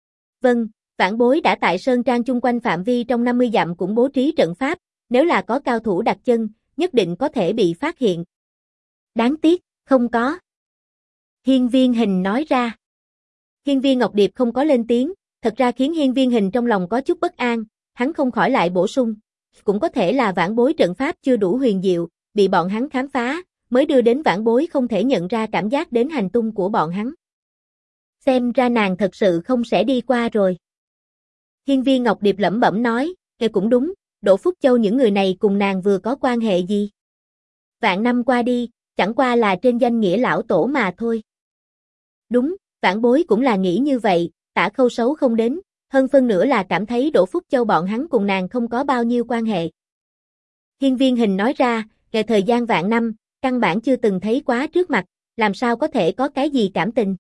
Vâng, vãn bối đã tại Sơn Trang chung quanh phạm vi trong 50 dặm cũng bố trí trận pháp, nếu là có cao thủ đặt chân, nhất định có thể bị phát hiện. Đáng tiếc, không có. Hiên Viên Hình nói ra. Hiên Viên Ngọc Điệp không có lên tiếng, thật ra khiến Hiên Viên Hình trong lòng có chút bất an, hắn không khỏi lại bổ sung. Cũng có thể là vãn bối trận pháp chưa đủ huyền diệu, bị bọn hắn khám phá, mới đưa đến vãn bối không thể nhận ra cảm giác đến hành tung của bọn hắn. Xem ra nàng thật sự không sẽ đi qua rồi. Hiên Viên Ngọc Điệp lẩm bẩm nói, kể cũng đúng, Đỗ Phúc Châu những người này cùng nàng vừa có quan hệ gì? Vạn năm qua đi, chẳng qua là trên danh nghĩa lão tổ mà thôi. Đúng, vãn bối cũng là nghĩ như vậy, Tả Khâu Sấu không đến, hơn phân nữa là cảm thấy Đỗ Phúc Châu bọn hắn cùng nàng không có bao nhiêu quan hệ. Hiên Viên Hình nói ra, kể thời gian vạn năm, căn bản chưa từng thấy quá trước mặt, làm sao có thể có cái gì cảm tình?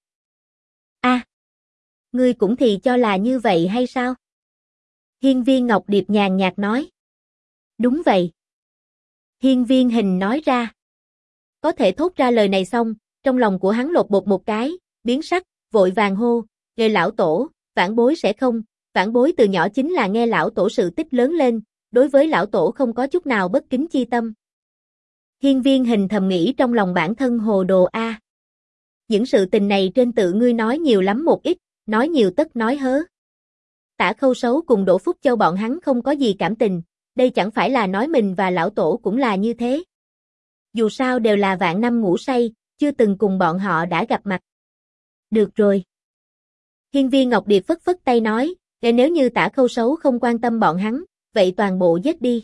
Ngươi cũng thì cho là như vậy hay sao? Hiên Viên Ngọc Điệp nhàn nhạt nói. Đúng vậy. Hiên Viên Hình nói ra. Có thể thốt ra lời này xong, trong lòng của hắn lột bột một cái, biến sắc, vội vàng hô, "Người lão tổ, vãn bối sẽ không, Vãn bối từ nhỏ chính là nghe lão tổ sự tích lớn lên, đối với lão tổ không có chút nào bất kính chi tâm. Hiên Viên Hình thầm nghĩ trong lòng bản thân hồ đồ a. Những sự tình này trên tự ngươi nói nhiều lắm một ít, nói nhiều tất nói hớ. Tả Khâu Sấu cùng Đỗ Phúc Châu bọn hắn không có gì cảm tình, đây chẳng phải là nói mình và lão tổ cũng là như thế. Dù sao đều là vạn năm ngủ say, chưa từng cùng bọn họ đã gặp mặt. Được rồi. Hiên Viên Ngọc Điệp phất phất tay nói, nếu như Tả Khâu Sấu không quan tâm bọn hắn, vậy toàn bộ giết đi.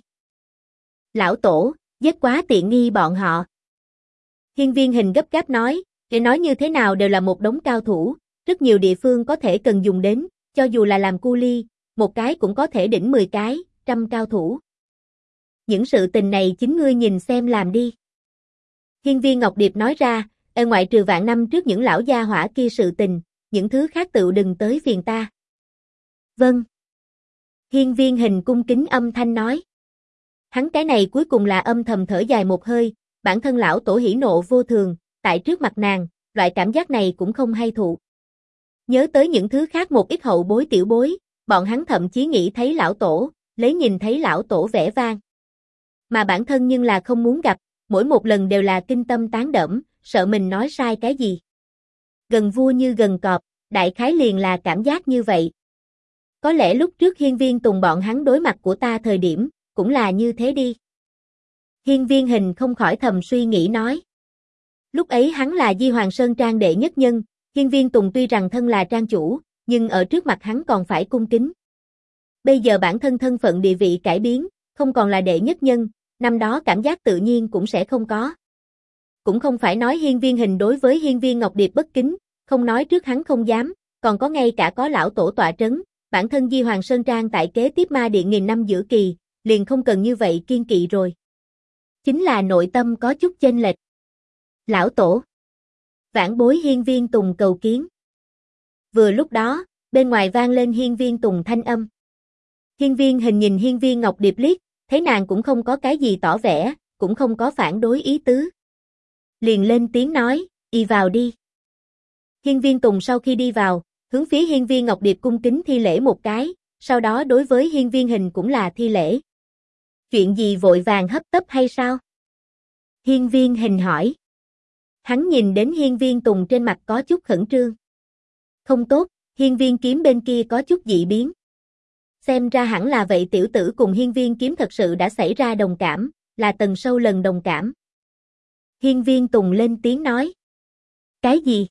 Lão tổ, giết quá tiện nghi bọn họ. Hiên Viên Hình gấp gáp nói, để nói như thế nào đều là một đống cao thủ, rất nhiều địa phương có thể cần dùng đến, cho dù là làm cu ly, một cái cũng có thể đỉnh 10 cái, trăm cao thủ. Những sự tình này chính ngươi nhìn xem làm đi. Hiên Viên Ngọc Điệp nói ra, ngoại trừ vạn năm trước những lão gia hỏa kia sự tình, những thứ khác tự đừng tới phiền ta. Vâng. Hiên Viên Hình cung kính âm thanh nói. Hắn cái này cuối cùng là âm thầm thở dài một hơi, bản thân lão tổ hỉ nộ vô thường, tại trước mặt nàng, loại cảm giác này cũng không hay thụ. Nhớ tới những thứ khác một ít hậu bối tiểu bối, bọn hắn thậm chí nghĩ thấy lão tổ, lấy nhìn thấy lão tổ vẻ vang. Mà bản thân nhưng là không muốn gặp, mỗi một lần đều là kinh tâm tán đẫm, sợ mình nói sai cái gì. Gần vua như gần cọp, đại khái liền là cảm giác như vậy. Có lẽ lúc trước Hiên Viên Tùng bọn hắn đối mặt của ta thời điểm, cũng là như thế đi. Hiên Viên Hình không khỏi thầm suy nghĩ nói. Lúc ấy hắn là Di Hoàng Sơn Trang đệ nhất nhân, Hiên Viên Tùng tuy rằng thân là trang chủ, nhưng ở trước mặt hắn còn phải cung kính. Bây giờ bản thân thân phận địa vị cải biến, không còn là đệ nhất nhân, năm đó cảm giác tự nhiên cũng sẽ không có. Cũng không phải nói Hiên Viên Hình đối với Hiên Viên Ngọc Điệp bất kính, không nói trước hắn không dám, còn có ngay cả có lão tổ tọa trấn, bản thân Di Hoàng Sơn Trang tại kế tiếp ma điện nghìn năm giữa kỳ, liền không cần như vậy kiên kỵ rồi. Chính là nội tâm có chút chênh lệch. Lão tổ. Vãn bối Hiên Viên Tùng cầu kiến. Vừa lúc đó, bên ngoài vang lên Hiên Viên Tùng thanh âm. Hiên Viên Hình nhìn Hiên Viên Ngọc Điệp liếc, thấy nàng cũng không có cái gì tỏ vẻ, cũng không có phản đối ý tứ. Liền lên tiếng nói, y vào đi. Hiên Viên Tùng sau khi đi vào, hướng phía Hiên Viên Ngọc Điệp cung kính thi lễ một cái, sau đó đối với Hiên Viên Hình cũng là thi lễ. Chuyện gì vội vàng hấp tấp hay sao? Hiên Viên Hình hỏi. Hắn nhìn đến Hiên Viên Tùng trên mặt có chút khẩn trương. Không tốt, Hiên Viên Kiếm bên kia có chút dị biến. Xem ra hẳn là vậy tiểu tử cùng Hiên Viên Kiếm thật sự đã xảy ra đồng cảm, là tầng sâu lần đồng cảm. Hiên Viên Tùng lên tiếng nói. Cái gì?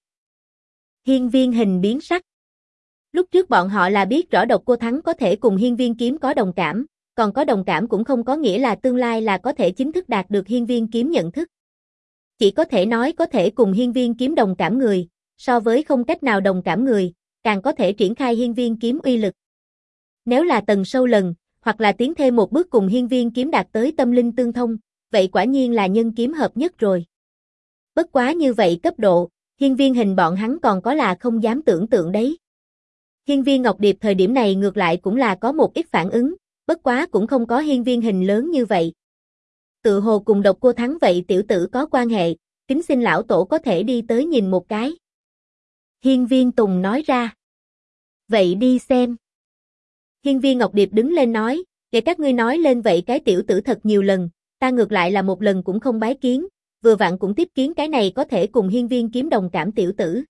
Hiên Viên Hình biến sắc. Lúc trước bọn họ là biết rõ Độc Cô Thắng có thể cùng Hiên Viên Kiếm có đồng cảm, còn có đồng cảm cũng không có nghĩa là tương lai là có thể chính thức đạt được Hiên Viên Kiếm nhận thức. Chỉ có thể nói có thể cùng Hiên Viên Kiếm đồng cảm người, so với không cách nào đồng cảm người, càng có thể triển khai Hiên Viên Kiếm uy lực. Nếu là tầng sâu lần, hoặc là tiến thêm một bước cùng Hiên Viên Kiếm đạt tới tâm linh tương thông, vậy quả nhiên là nhân kiếm hợp nhất rồi. Bất quá như vậy cấp độ, Hiên Viên Hình bọn hắn còn có là không dám tưởng tượng đấy. Hiên Viên Ngọc Điệp thời điểm này ngược lại cũng là có một ít phản ứng, bất quá cũng không có Hiên Viên Hình lớn như vậy. Tự hồ cùng Độc Cô Thắng vậy tiểu tử có quan hệ, kính xin lão tổ có thể đi tới nhìn một cái. Hiên Viên Tùng nói ra. Vậy đi xem. Hiên Viên Ngọc Điệp đứng lên nói, để các ngươi nói lên vậy cái tiểu tử thật nhiều lần, ta ngược lại là một lần cũng không bái kiến, vừa vặn cũng tiếp kiến cái này có thể cùng Hiên Viên Kiếm đồng cảm tiểu tử.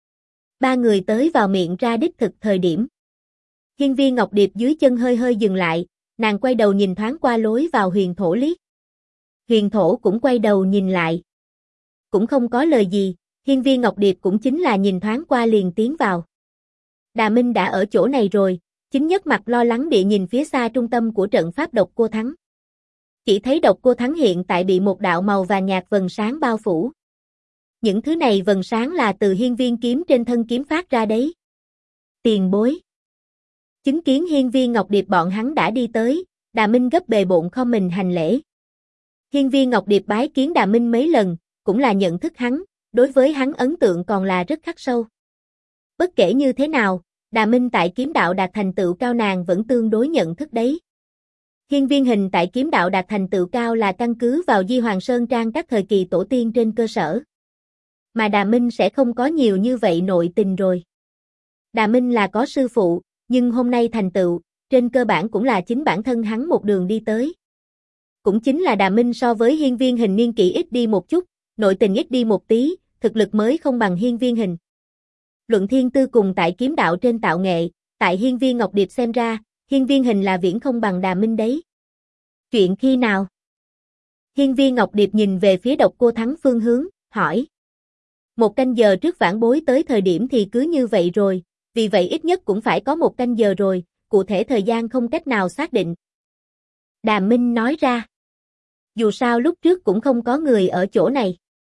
Ba người tới vào miệng ra đích thực thời điểm. Hiên Viên Ngọc Điệp dưới chân hơi hơi dừng lại, nàng quay đầu nhìn thoáng qua lối vào Huyền Thổ liếc. Huyền Thổ cũng quay đầu nhìn lại. Cũng không có lời gì, Hiên Viên Ngọc Điệp cũng chính là nhìn thoáng qua liền tiến vào. Đà Minh đã ở chỗ này rồi, chính nhất mặt lo lắng địa nhìn phía xa trung tâm của trận pháp Độc Cô Thắng. Chỉ thấy Độc Cô Thắng hiện tại bị một đạo màu vàng nhạt vầng sáng bao phủ. Những thứ này vầng sáng là từ Hiên Viên Kiếm trên thân kiếm phát ra đấy. Tiền bối. Chứng kiến Hiên Viên Ngọc Điệp bọn hắn đã đi tới, Đà Minh gấp bề bộn không mình hành lễ. Hiên Viên Ngọc Điệp bái kiến Đà Minh mấy lần, cũng là nhận thức hắn, đối với hắn ấn tượng còn là rất khắc sâu. Bất kể như thế nào, Đà Minh tại kiếm đạo đạt thành tựu cao nàng vẫn tương đối nhận thức đấy. Hiên Viên Hình tại kiếm đạo đạt thành tựu cao là căn cứ vào Di Hoàng Sơn Trang các thời kỳ tổ tiên trên cơ sở. Mà Đà Minh sẽ không có nhiều như vậy nội tình rồi. Đà Minh là có sư phụ, nhưng hôm nay thành tựu, trên cơ bản cũng là chính bản thân hắn một đường đi tới. Cũng chính là Đà Minh so với Hiên Viên Hình niên kỷ ít đi một chút, nội tình ít đi một tí, thực lực mới không bằng Hiên Viên Hình. Luận thiên tư cùng tại kiếm đạo trên tạo nghệ, tại Hiên Viên Ngọc Điệp xem ra, Hiên Viên Hình là viễn không bằng Đà Minh đấy. Chuyện khi nào? Hiên Viên Ngọc Điệp nhìn về phía Độc Cô Thắng phương hướng, hỏi. 1 canh giờ trước vãn bối tới thời điểm thì cứ như vậy rồi, vì vậy ít nhất cũng phải có 1 canh giờ rồi, cụ thể thời gian không cách nào xác định. Đà Minh nói ra. Dù sao lúc trước cũng không có người ở chỗ này.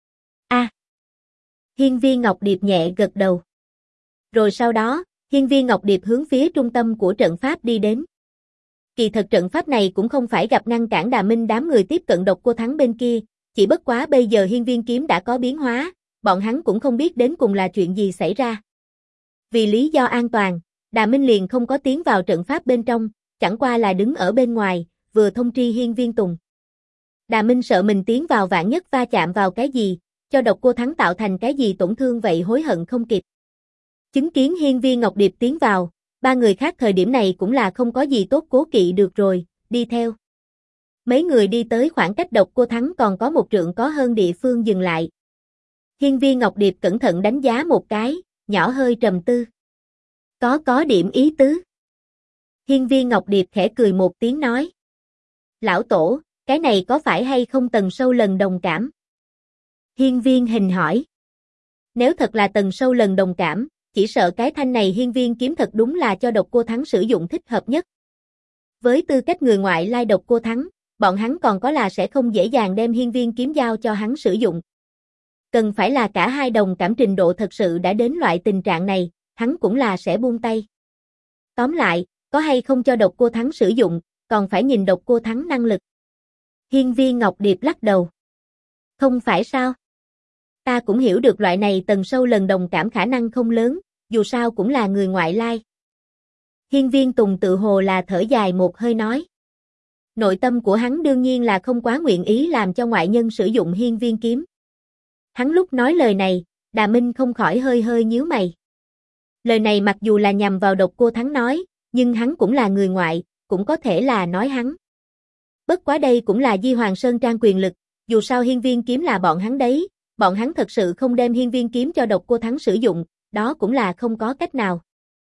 Hiên Viên Ngọc Điệp nhẹ gật đầu. Rồi sau đó, Hiên Viên Ngọc Điệp hướng phía trung tâm của trận pháp đi đến. Kỳ thật trận pháp này cũng không phải gặp ngăn cản Đà Minh đám người tiếp cận Độc Cô Thắng bên kia, chỉ bất quá bây giờ Hiên Viên kiếm đã có biến hóa, bọn hắn cũng không biết đến cùng là chuyện gì xảy ra. Vì lý do an toàn, Đà Minh liền không có tiến vào trận pháp bên trong, chẳng qua là đứng ở bên ngoài, vừa thông tri Hiên Viên Tùng. Đà Minh sợ mình tiến vào vạn nhất va chạm vào cái gì, cho Độc Cô Thắng tạo thành cái gì tổn thương vậy hối hận không kịp. Chứng kiến Hiên Viên Ngọc Điệp tiến vào, 3 người khác thời điểm này cũng là không có gì tốt cố kỵ được rồi, đi theo. Mấy người đi tới khoảng cách Độc Cô Thắng còn có 1 trượng có hơn địa phương dừng lại. Hiên Viên Ngọc Điệp cẩn thận đánh giá một cái, nhỏ hơi trầm tư. Có điểm ý tứ. Hiên Viên Ngọc Điệp khẽ cười một tiếng nói. Lão Tổ, cái này có phải hay không tầng sâu lần đồng cảm? Hiên Viên Hình hỏi. Nếu thật là tầng sâu lần đồng cảm, chỉ sợ cái thanh này Hiên Viên kiếm thật đúng là cho Độc Cô Thắng sử dụng thích hợp nhất. Với tư cách người ngoại lai Độc Cô Thắng, bọn hắn còn có là sẽ không dễ dàng đem Hiên Viên kiếm giao cho hắn sử dụng. Cần phải là cả hai đồng cảm trình độ thật sự đã đến loại tình trạng này, hắn cũng là sẽ buông tay. Tóm lại, có hay không cho Độc Cô Thắng sử dụng, còn phải nhìn Độc Cô Thắng năng lực. Hiên Viên Ngọc Điệp lắc đầu. Không phải sao? Ta cũng hiểu được loại này tầng sâu lần đồng cảm khả năng không lớn, dù sao cũng là người ngoại lai. Hiên Viên Tùng tự hồ là thở dài một hơi nói. Nội tâm của hắn đương nhiên là không quá nguyện ý làm cho ngoại nhân sử dụng Hiên Viên kiếm. Hắn lúc nói lời này, Đà Minh không khỏi hơi hơi nhíu mày. Lời này mặc dù là nhằm vào Độc Cô Thắng nói, nhưng hắn cũng là người ngoại, cũng có thể là nói hắn. Bất quá đây cũng là Di Hoàng Sơn Trang quyền lực, dù sao Hiên Viên kiếm là bọn hắn đấy, bọn hắn thật sự không đem Hiên Viên kiếm cho Độc Cô Thắng sử dụng, đó cũng là không có cách nào.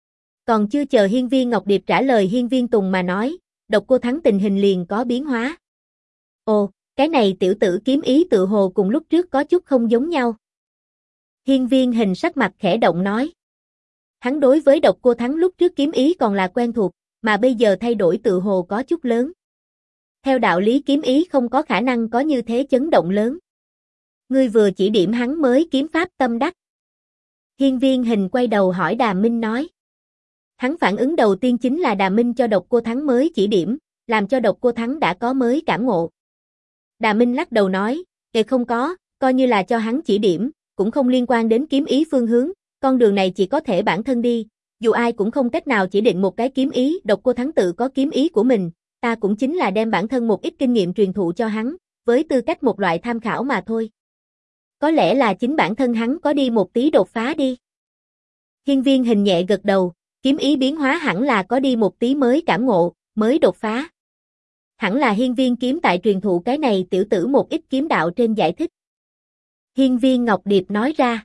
Còn chưa chờ Hiên Viên Ngọc Điệp trả lời Hiên Viên Tùng mà nói, Độc Cô Thắng tình hình liền có biến hóa. Ồ, cái này tiểu tử kiếm ý tự hồ cùng lúc trước có chút không giống nhau. Hiên Viên Hình sắc mặt khẽ động nói. Hắn đối với Độc Cô Thắng lúc trước kiếm ý còn là quen thuộc, mà bây giờ thay đổi tự hồ có chút lớn. Theo đạo lý kiếm ý không có khả năng có như thế chấn động lớn. Ngươi vừa chỉ điểm hắn mới kiếm pháp tâm đắc. Hiên Viên Hình quay đầu hỏi Đà Minh nói. Hắn phản ứng đầu tiên chính là Đà Minh cho Độc Cô Thắng mới chỉ điểm, làm cho Độc Cô Thắng đã có mới cảm ngộ. Đà Minh lắc đầu nói, không có, coi như là cho hắn chỉ điểm, cũng không liên quan đến kiếm ý phương hướng, con đường này chỉ có thể bản thân đi, dù ai cũng không cách nào chỉ định một cái kiếm ý, Độc Cô Thắng tự có kiếm ý của mình, ta cũng chính là đem bản thân một ít kinh nghiệm truyền thụ cho hắn, với tư cách một loại tham khảo mà thôi. Có lẽ là chính bản thân hắn có đi một tí đột phá đi. Hiên Viên Hình nhẹ gật đầu, kiếm ý biến hóa hẳn là có đi một tí mới cảm ngộ, mới đột phá. Hẳn là Hiên Viên kiếm tại truyền thụ cái này tiểu tử một ít kiếm đạo trên giải thích. Hiên Viên Ngọc Điệp nói ra.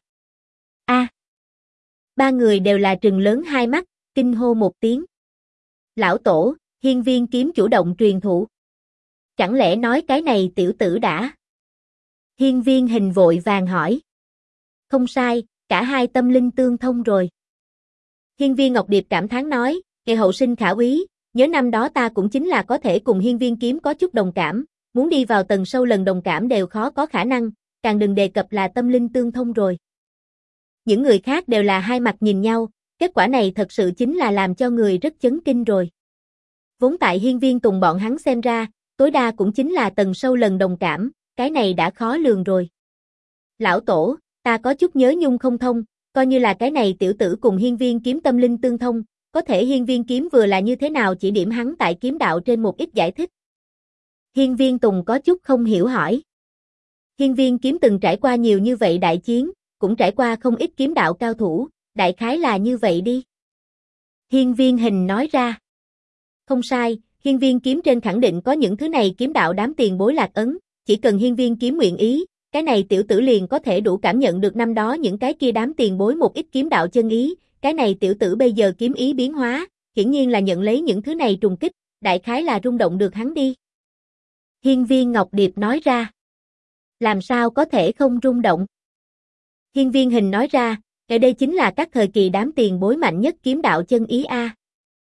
Ba người đều là trừng lớn hai mắt, kinh hô một tiếng. Lão Tổ, Hiên Viên kiếm chủ động truyền thụ. Chẳng lẽ nói cái này tiểu tử đã? Hiên Viên Hình vội vàng hỏi. Không sai, cả hai tâm linh tương thông rồi. Hiên Viên Ngọc Điệp cảm thán nói, ngày hậu sinh khả úy, nhớ năm đó ta cũng chính là có thể cùng Hiên Viên kiếm có chút đồng cảm, muốn đi vào tầng sâu lần đồng cảm đều khó có khả năng, càng đừng đề cập là tâm linh tương thông rồi. Những người khác đều là hai mặt nhìn nhau, kết quả này thật sự chính là làm cho người rất chấn kinh rồi. Vốn tại Hiên Viên Tùng bọn hắn xem ra, tối đa cũng chính là tầng sâu lần đồng cảm, cái này đã khó lường rồi. Lão Tổ, ta có chút nhớ nhung không thông, coi như là cái này tiểu tử cùng Hiên Viên kiếm tâm linh tương thông, có thể Hiên Viên kiếm vừa là như thế nào chỉ điểm hắn tại kiếm đạo trên một ít giải thích. Hiên Viên Tùng có chút không hiểu hỏi. Hiên Viên kiếm từng trải qua nhiều như vậy đại chiến, cũng trải qua không ít kiếm đạo cao thủ, đại khái là như vậy đi. Hiên Viên Hình nói ra. Không sai, hiên viên kiếm trên khẳng định có những thứ này kiếm đạo đám tiền bối lạc ấn, chỉ cần hiên viên kiếm nguyện ý, cái này tiểu tử liền có thể đủ cảm nhận được năm đó những cái kia đám tiền bối một ít kiếm đạo chân ý, cái này tiểu tử bây giờ kiếm ý biến hóa, hiển nhiên là nhận lấy những thứ này trùng kích, đại khái là rung động được hắn đi. Hiên viên Ngọc Điệp nói ra. Làm sao có thể không rung động? Hiên viên Hình nói ra, ở đây chính là các thời kỳ đám tiền bối mạnh nhất kiếm đạo chân ý a.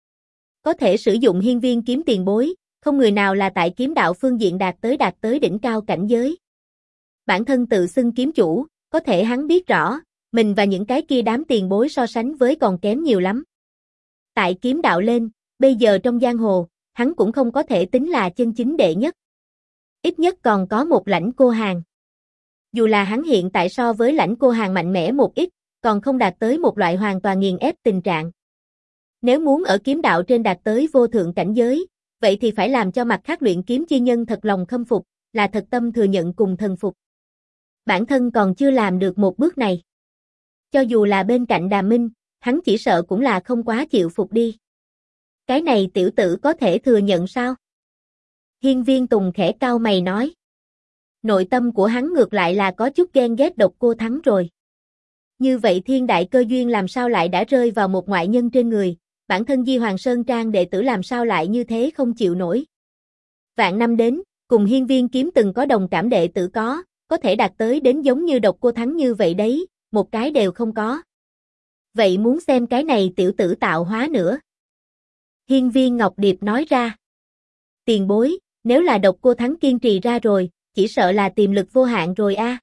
Có thể sử dụng hiên viên kiếm tiền bối, không người nào là tại kiếm đạo phương diện đạt tới đỉnh cao cảnh giới. Bản thân tự xưng kiếm chủ, có thể hắn biết rõ, mình và những cái kia đám tiền bối so sánh với còn kém nhiều lắm. Tại kiếm đạo lên, bây giờ trong giang hồ, hắn cũng không có thể tính là chân chính đệ nhất. Ít nhất còn có một Lãnh Cô Hàn. Dù là hắn hiện tại so với Lãnh Cô Hàn mạnh mẽ một ít, còn không đạt tới một loại hoàn toàn nghiền ép tình trạng. Nếu muốn ở kiếm đạo trên đạt tới vô thượng cảnh giới, vậy thì phải làm cho mặt khác luyện kiếm chi nhân thật lòng khâm phục, là thật tâm thừa nhận cùng thần phục. Bản thân còn chưa làm được một bước này. Cho dù là bên cạnh Đàm Minh, hắn chỉ sợ cũng là không quá chịu phục đi. Cái này tiểu tử có thể thừa nhận sao? Hiên Viên Tùng khẽ cau mày nói. Nội tâm của hắn ngược lại là có chút ghen ghét Độc Cô Thắng rồi. Như vậy thiên đại cơ duyên làm sao lại đã rơi vào một ngoại nhân trên người, bản thân Di Hoàng Sơn Trang đệ tử làm sao lại như thế không chịu nổi. Vạn năm đến, cùng hiên viên kiếm từng có đồng cảm đệ tử có thể đạt tới đến giống như Độc Cô Thắng như vậy đấy, một cái đều không có. Vậy muốn xem cái này tiểu tử tạo hóa nữa. Hiên viên Ngọc Điệp nói ra. Tiền bối, nếu là Độc Cô Thắng kiên trì ra rồi, chỉ sợ là tiềm lực vô hạn rồi a.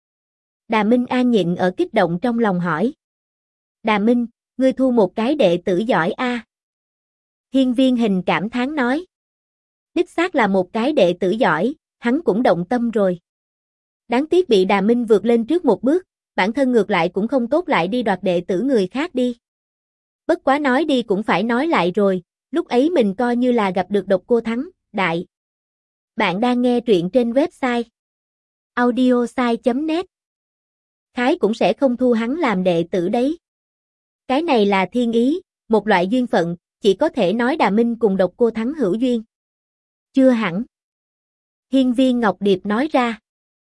Đà Minh an nhịn ở kích động trong lòng hỏi. Đà Minh, ngươi thu một cái đệ tử giỏi a. Hiên viên Hình cảm thán nói. Đích xác là một cái đệ tử giỏi, hắn cũng động tâm rồi. Đáng tiếc bị Đà Minh vượt lên trước một bước, bản thân ngược lại cũng không tốt lại đi đoạt đệ tử người khác đi. Bất quá nói đi cũng phải nói lại rồi, lúc ấy mình coi như là gặp được Độc Cô Thắng, đại. Bạn đang nghe truyện trên website audiosai.net. Khái cũng sẽ không thu hắn làm đệ tử đấy. Cái này là thiên ý, một loại duyên phận, chỉ có thể nói Đà Minh cùng Độc Cô Thắng hữu duyên. Chưa hẳn. Hiên viên Ngọc Điệp nói ra.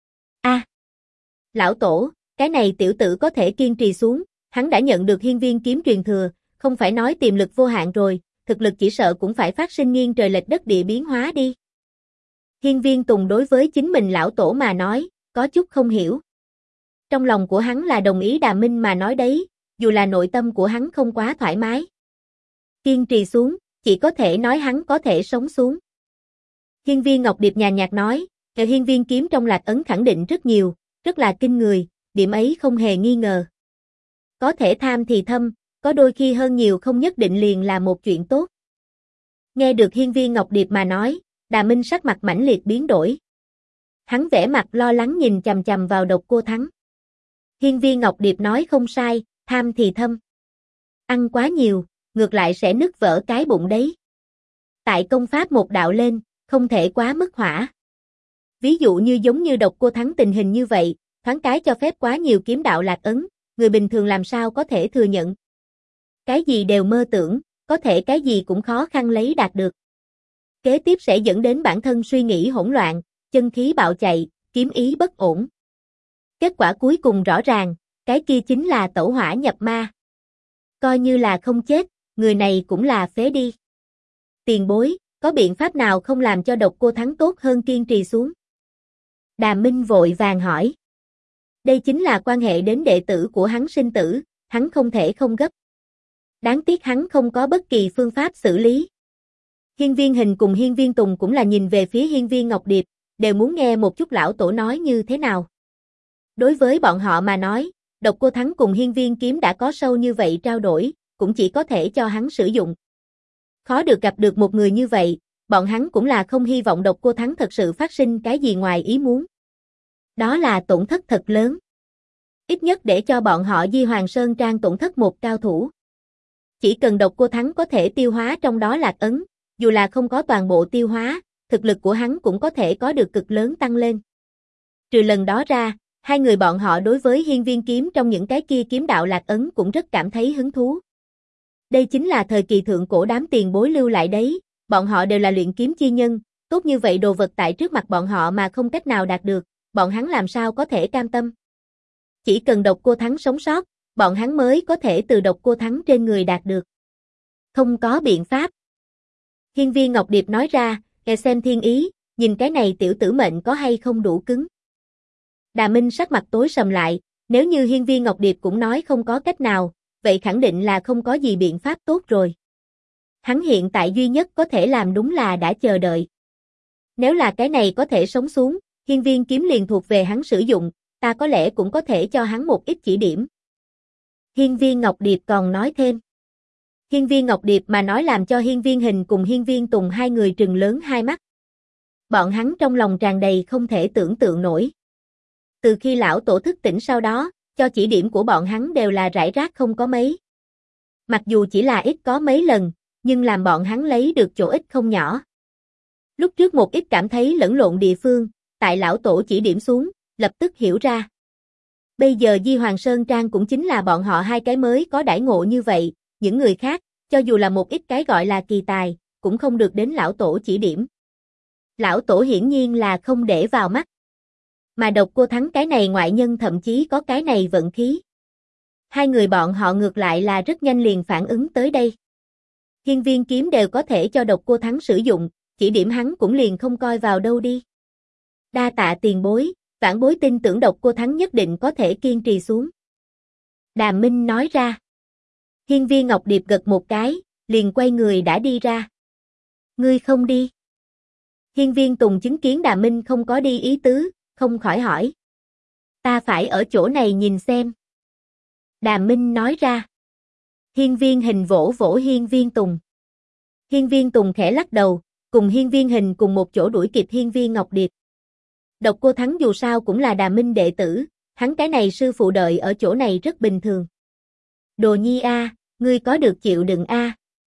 Lão Tổ, cái này tiểu tử có thể kiên trì xuống, hắn đã nhận được hiên viên kiếm truyền thừa, không phải nói tiềm lực vô hạn rồi, thực lực chỉ sợ cũng phải phát sinh nghiêng trời lệch đất địa biến hóa đi. Hiên viên Tùng đối với chính mình Lão Tổ mà nói, có chút không hiểu. Trong lòng của hắn là đồng ý Đà Minh mà nói đấy, dù là nội tâm của hắn không quá thoải mái. Kiên trì xuống, chỉ có thể nói hắn có thể sống xuống. Hiên viên Ngọc Điệp nhàn nhạt nói, hiên viên kiếm trong lạc ấn khẳng định rất nhiều, rất là kinh người, điểm ấy không hề nghi ngờ. Có thể tham thì thâm, có đôi khi hơn nhiều không nhất định liền là một chuyện tốt. Nghe được hiên viên Ngọc Điệp mà nói, Đà Minh sắc mặt mãnh liệt biến đổi. Hắn vẻ mặt lo lắng nhìn chằm chằm vào Độc Cô Thắng. Hiên viên Ngọc Điệp nói không sai, tham thì thâm. Ăn quá nhiều, ngược lại sẽ nứt vỡ cái bụng đấy. Tại công pháp một đạo lên, không thể quá mức hỏa. Ví dụ như giống như Độc Cô Thắng tình hình như vậy, thoáng cái cho phép quá nhiều kiếm đạo lạc ấn, người bình thường làm sao có thể thừa nhận. Cái gì đều mơ tưởng, có thể cái gì cũng khó khăn lấy đạt được. Kế tiếp sẽ dẫn đến bản thân suy nghĩ hỗn loạn, chân khí bạo chạy, kiếm ý bất ổn. Kết quả cuối cùng rõ ràng, cái kia chính là tẩu hỏa nhập ma. Coi như là không chết, người này cũng là phế đi. Tiền bối, có biện pháp nào không làm cho Độc Cô Thắng tốt hơn kiên trì xuống? Đà Minh vội vàng hỏi. Đây chính là quan hệ đến đệ tử của hắn sinh tử, hắn không thể không gấp. Đáng tiếc hắn không có bất kỳ phương pháp xử lý. Hiên viên Hình cùng hiên viên Tùng cũng là nhìn về phía hiên viên Ngọc Điệp, đều muốn nghe một chút Lão Tổ nói như thế nào. Đối với bọn họ mà nói, Độc Cô Thắng cùng hiên viên kiếm đã có sâu như vậy trao đổi, cũng chỉ có thể cho hắn sử dụng. Khó được gặp được một người như vậy, bọn hắn cũng là không hy vọng Độc Cô Thắng thật sự phát sinh cái gì ngoài ý muốn. Đó là tổn thất thật lớn. Ít nhất để cho bọn họ Di Hoàng Sơn Trang tổn thất một cao thủ. Chỉ cần Độc Cô Thắng có thể tiêu hóa trong đó lạc ấn, dù là không có toàn bộ tiêu hóa, thực lực của hắn cũng có thể có được cực lớn tăng lên. Trừ lần đó ra, hai người bọn họ đối với hiên viên kiếm trong những cái kia kiếm đạo lạc ấn cũng rất cảm thấy hứng thú. Đây chính là thời kỳ thượng cổ đám tiền bối lưu lại đấy, bọn họ đều là luyện kiếm chi nhân, tốt như vậy đồ vật tại trước mặt bọn họ mà không cách nào đạt được, bọn hắn làm sao có thể cam tâm. Chỉ cần Độc Cô Thắng sống sót, bọn hắn mới có thể từ Độc Cô Thắng trên người đạt được. Không có biện pháp. Hiên Viên Ngọc Điệp nói ra, nghe xem thiên ý, nhìn cái này tiểu tử mệnh có hay không đủ cứng. Đà Minh sắc mặt tối sầm lại, nếu như Hiên Viên Ngọc Điệp cũng nói không có cách nào, vậy khẳng định là không có gì biện pháp tốt rồi. Hắn hiện tại duy nhất có thể làm đúng là đã chờ đợi. Nếu là cái này có thể sống xuống, Hiên Viên kiếm liền thuộc về hắn sử dụng, ta có lẽ cũng có thể cho hắn một ít chỉ điểm. Hiên Viên Ngọc Điệp còn nói thêm. Hiên Viên Ngọc Điệp mà nói làm cho Hiên Viên Hình cùng Hiên Viên Tùng hai người trừng lớn hai mắt. Bọn hắn trong lòng tràn đầy không thể tưởng tượng nổi. Từ khi lão tổ thức tỉnh sau đó, cho chỉ điểm của bọn hắn đều là rải rác không có mấy. Mặc dù chỉ là ít có mấy lần, nhưng làm bọn hắn lấy được chỗ ít không nhỏ. Lúc trước một ít cảm thấy lẫn lộn địa phương, tại lão tổ chỉ điểm xuống, lập tức hiểu ra. Bây giờ Di Hoàng Sơn Trang cũng chính là bọn họ hai cái mới có đãi ngộ như vậy, những người khác, cho dù là một ít cái gọi là kỳ tài, cũng không được đến lão tổ chỉ điểm. Lão tổ hiển nhiên là không để vào mắt. Mà Độc Cô Thắng cái này ngoại nhân thậm chí có cái này vận khí. Hai người bọn họ ngược lại là rất nhanh liền phản ứng tới đây. Hiên Viên kiếm đều có thể cho Độc Cô Thắng sử dụng, chỉ điểm hắn cũng liền không coi vào đâu đi. Đa tạ tiền bối, vãn bối tin tưởng Độc Cô Thắng nhất định có thể kiên trì xuống. Đàm Minh nói ra. Hiên Viên Ngọc Điệp gật một cái, liền quay người đã đi ra. Ngươi không đi. Hiên Viên Tùng chứng kiến Đàm Minh không có đi ý tứ, không khỏi hỏi. Ta phải ở chỗ này nhìn xem. Đàm Minh nói ra. Hiên Viên Hình vỗ vỗ Hiên Viên Tùng. Hiên Viên Tùng khẽ lắc đầu, cùng Hiên Viên Hình cùng một chỗ đuổi kịp Hiên Viên Ngọc Điệp. Độc Cô Thắng dù sao cũng là Đàm Minh đệ tử, hắn cái này sư phụ đợi ở chỗ này rất bình thường. Đồ nhi a, ngươi có được chịu đựng a.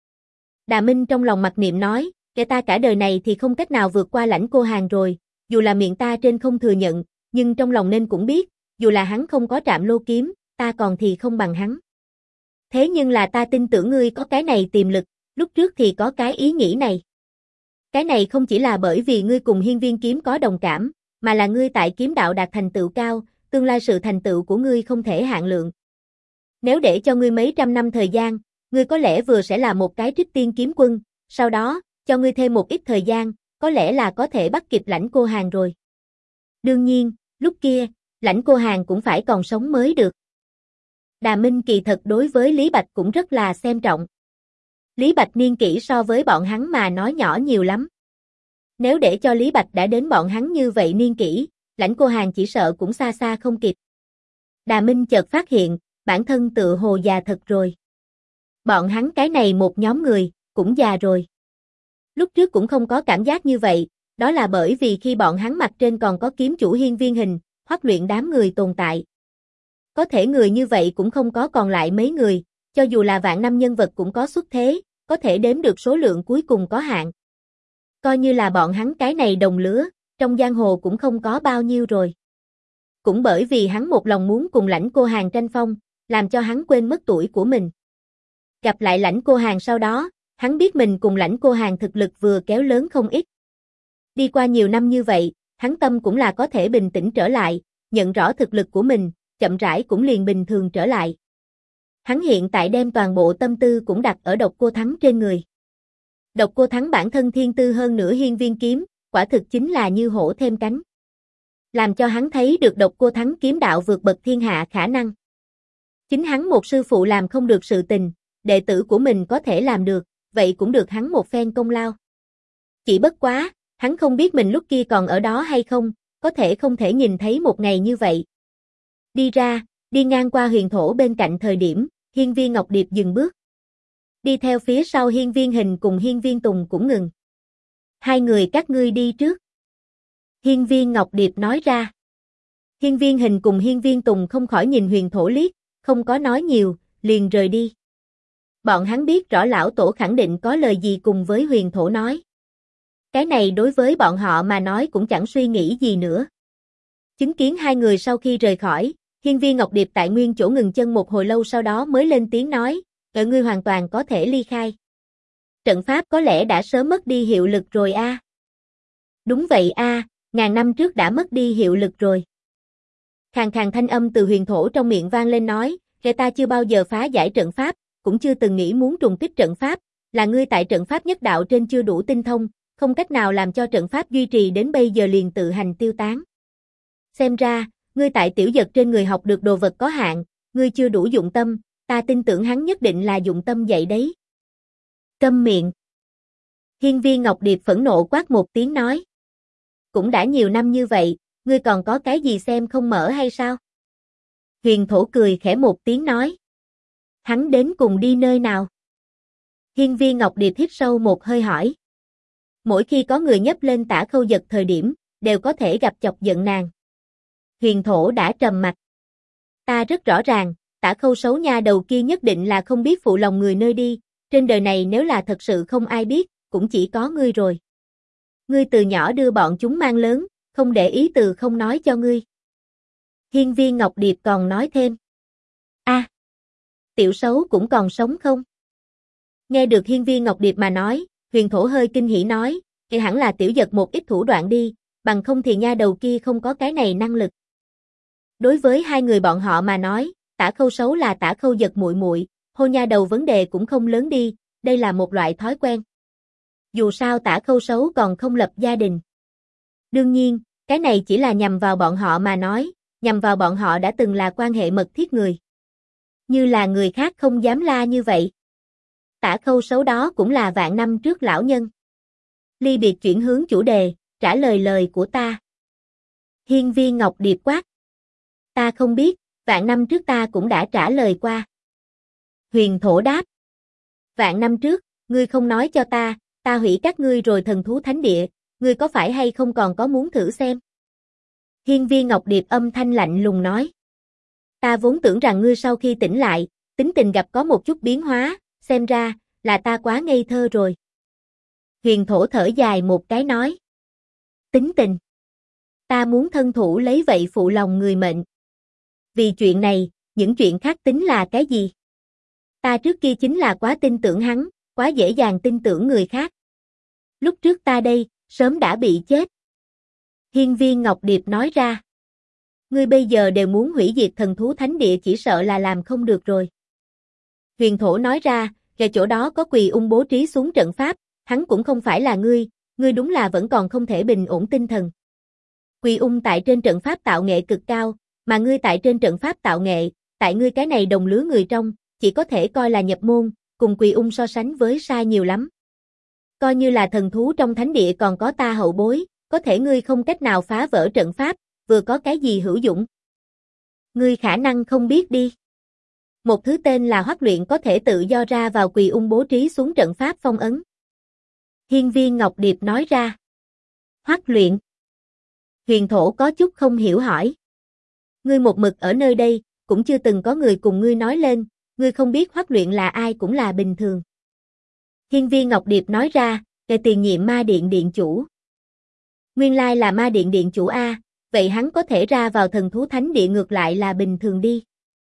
Đàm Minh trong lòng mặc niệm nói, kẻ ta cả đời này thì không cách nào vượt qua Lãnh Cô Hàn rồi, dù là miệng ta trên không thừa nhận, nhưng trong lòng nên cũng biết, dù là hắn không có Trảm Lô kiếm, ta còn thì không bằng hắn. Thế nhưng là ta tin tưởng ngươi có cái này tiềm lực, lúc trước thì có cái ý nghĩ này. Cái này không chỉ là bởi vì ngươi cùng Hiên Viên kiếm có đồng cảm, mà là ngươi tại kiếm đạo đạt thành tựu cao, tương lai sự thành tựu của ngươi không thể hạn lượng. Nếu để cho ngươi mấy trăm năm thời gian, ngươi có lẽ vừa sẽ là một cái Trích Tiên kiếm quân, sau đó, cho ngươi thêm một ít thời gian, có lẽ là có thể bắt kịp Lãnh Cô Hàn rồi. Đương nhiên, lúc kia, Lãnh Cô Hàn cũng phải còn sống mới được. Đàm Minh kỳ thật đối với Lý Bạch cũng rất là xem trọng. Lý Bạch niên kỷ so với bọn hắn mà nói nhỏ nhiều lắm. Nếu để cho Lý Bạch đã đến bọn hắn như vậy niên kỷ, Lãnh Cô Hàn chỉ sợ cũng xa xa không kịp. Đàm Minh chợt phát hiện, bản thân tựa hồ già thật rồi. Bọn hắn cái này một nhóm người, cũng già rồi. Lúc trước cũng không có cảm giác như vậy, đó là bởi vì khi bọn hắn mặt trên còn có kiếm chủ Hiên Viên Hình, Hoắc Luyện đám người tồn tại. Có thể người như vậy cũng không có còn lại mấy người, cho dù là vạn năm nhân vật cũng có xuất thế, có thể đếm được số lượng cuối cùng có hạn. Coi như là bọn hắn cái này đồng lứa, trong giang hồ cũng không có bao nhiêu rồi. Cũng bởi vì hắn một lòng muốn cùng Lãnh Cô Hàn tranh phong, làm cho hắn quên mất tuổi của mình. Gặp lại Lãnh Cô Hàn sau đó, hắn biết mình cùng Lãnh Cô Hàn thực lực vừa kéo lớn không ít. Đi qua nhiều năm như vậy, hắn tâm cũng là có thể bình tĩnh trở lại, nhận rõ thực lực của mình, chậm rãi cũng liền bình thường trở lại. Hắn hiện tại đem toàn bộ tâm tư cũng đặt ở Độc Cô Thắng trên người. Độc Cô Thắng bản thân thiên tư hơn nửa Hiên Viên kiếm, quả thực chính là như hổ thêm cánh. Làm cho hắn thấy được Độc Cô Thắng kiếm đạo vượt bậc thiên hạ khả năng. Chính hắn một sư phụ làm không được sự tình, đệ tử của mình có thể làm được, vậy cũng được hắn một phen công lao. Chỉ bất quá, hắn không biết mình lúc kia còn ở đó hay không, có thể không thể nhìn thấy một ngày như vậy. Đi ra, đi ngang qua huyền thổ bên cạnh thời điểm, Hiên Viên Ngọc Điệp dừng bước. Đi theo phía sau Hiên Viên Hình cùng Hiên Viên Tùng cũng ngừng. Hai người các ngươi đi trước. Hiên Viên Ngọc Điệp nói ra. Hiên Viên Hình cùng Hiên Viên Tùng không khỏi nhìn huyền thổ liếc, không có nói nhiều, liền rời đi. Bọn hắn biết rõ lão tổ khẳng định có lời gì cùng với huyền thổ nói. Cái này đối với bọn họ mà nói cũng chẳng suy nghĩ gì nữa. Chứng kiến hai người sau khi rời khỏi, Hiên Viên Ngọc Điệp tại nguyên chỗ ngừng chân một hồi lâu sau đó mới lên tiếng nói, ngươi hoàn toàn có thể ly khai. Trận pháp có lẽ đã sớm mất đi hiệu lực rồi a. Đúng vậy a, ngàn năm trước đã mất đi hiệu lực rồi. Khàn khàn thanh âm từ huyền thổ trong miệng vang lên nói, ta chưa bao giờ phá giải trận pháp, cũng chưa từng nghĩ muốn trùng kích trận pháp, là ngươi tại trận pháp nhất đạo trên chưa đủ tinh thông, không cách nào làm cho trận pháp duy trì đến bây giờ liền tự hành tiêu tán. Xem ra, ngươi tại tiểu dật trên người học được đồ vật có hạn, ngươi chưa đủ dụng tâm, ta tin tưởng hắn nhất định là dụng tâm vậy đấy. Câm miệng. Hiên Viên Ngọc Điệp phẫn nộ quát một tiếng nói. Cũng đã nhiều năm như vậy, ngươi còn có cái gì xem không mở hay sao? Huyền thổ cười khẽ một tiếng nói. Hắn đến cùng đi nơi nào? Hiên Viên Ngọc Điệp hít sâu một hơi hỏi. Mỗi khi có người nhấp lên Tả Khâu Dật thời điểm, đều có thể gặp chọc giận nàng. Huyền thổ đã trầm mặt. Ta rất rõ ràng, Tả Khâu xấu nha đầu kia nhất định là không biết phụ lòng người nơi đi, trên đời này nếu là thật sự không ai biết, cũng chỉ có ngươi rồi. Ngươi từ nhỏ đưa bọn chúng mang lớn, không để ý từ không nói cho ngươi. Hiên Viên Ngọc Điệp còn nói thêm. Tiểu xấu cũng còn sống không? Nghe được Hiên Viên Ngọc Điệp mà nói, huyền thổ hơi kinh hỉ nói, hẳn là tiểu dật một ít thủ đoạn đi, bằng không thì nha đầu kia không có cái này năng lực. Đối với hai người bọn họ mà nói, Tả Khâu xấu là Tả Khâu Dật muội muội, hôn nha đầu vấn đề cũng không lớn đi, đây là một loại thói quen. Dù sao Tả Khâu xấu còn không lập gia đình. Đương nhiên, cái này chỉ là nhằm vào bọn họ mà nói, nhằm vào bọn họ đã từng là quan hệ mật thiết người. Như là người khác không dám la như vậy. Tả Khâu xấu đó cũng là vạn năm trước lão nhân. Ly biệt chuyển hướng chủ đề, trả lời lời của ta. Hiên Viên Ngọc Điệp quát. Ta không biết, vạn năm trước ta cũng đã trả lời qua. Huyền thổ đáp. Vạn năm trước, ngươi không nói cho ta hủy các ngươi rồi thần thú thánh địa, ngươi có phải hay không còn có muốn thử xem? Hiên Viên Ngọc Điệp âm thanh lạnh lùng nói. Ta vốn tưởng rằng ngươi sau khi tỉnh lại, tính tình gặp có một chút biến hóa, xem ra, là ta quá ngây thơ rồi. Huyền thổ thở dài một cái nói. Tính tình. Ta muốn thân thủ lấy vậy phụ lòng người mệnh. Vì chuyện này, những chuyện khác tính là cái gì? Ta trước kia chính là quá tin tưởng hắn, quá dễ dàng tin tưởng người khác. Lúc trước ta đây, sớm đã bị chết. Hiên Viên Ngọc Điệp nói ra. Ngươi bây giờ đều muốn hủy diệt thần thú thánh địa chỉ sợ là làm không được rồi. Huyền thổ nói ra, kể chỗ đó có Quỳ Ung bố trí xuống trận pháp, hắn cũng không phải là ngươi đúng là vẫn còn không thể bình ổn tinh thần. Quỳ Ung tại trên trận pháp tạo nghệ cực cao, mà ngươi tại trên trận pháp tạo nghệ, tại ngươi cái này đồng lứa người trong, chỉ có thể coi là nhập môn, cùng Quỳ Ung so sánh với sai nhiều lắm. Coi như là thần thú trong thánh địa còn có ta hậu bối, có thể ngươi không cách nào phá vỡ trận pháp, vừa có cái gì hữu dụng? Ngươi khả năng không biết đi. Một thứ tên là Hoắc Luyện có thể tự do ra vào Quỳ Ung bố trí xuống trận pháp phong ấn. Hiên Viên Ngọc Điệp nói ra. Hoắc Luyện. Huyền thổ có chút không hiểu hỏi. Ngươi một mực ở nơi đây, cũng chưa từng có người cùng ngươi nói lên, ngươi không biết Hoắc Luyện là ai cũng là bình thường. Hiên Viên Ngọc Điệp nói ra, về tiền nhiệm ma điện điện chủ. Nguyên lai là ma điện điện chủ A, vậy hắn có thể ra vào thần thú thánh địa ngược lại là bình thường đi.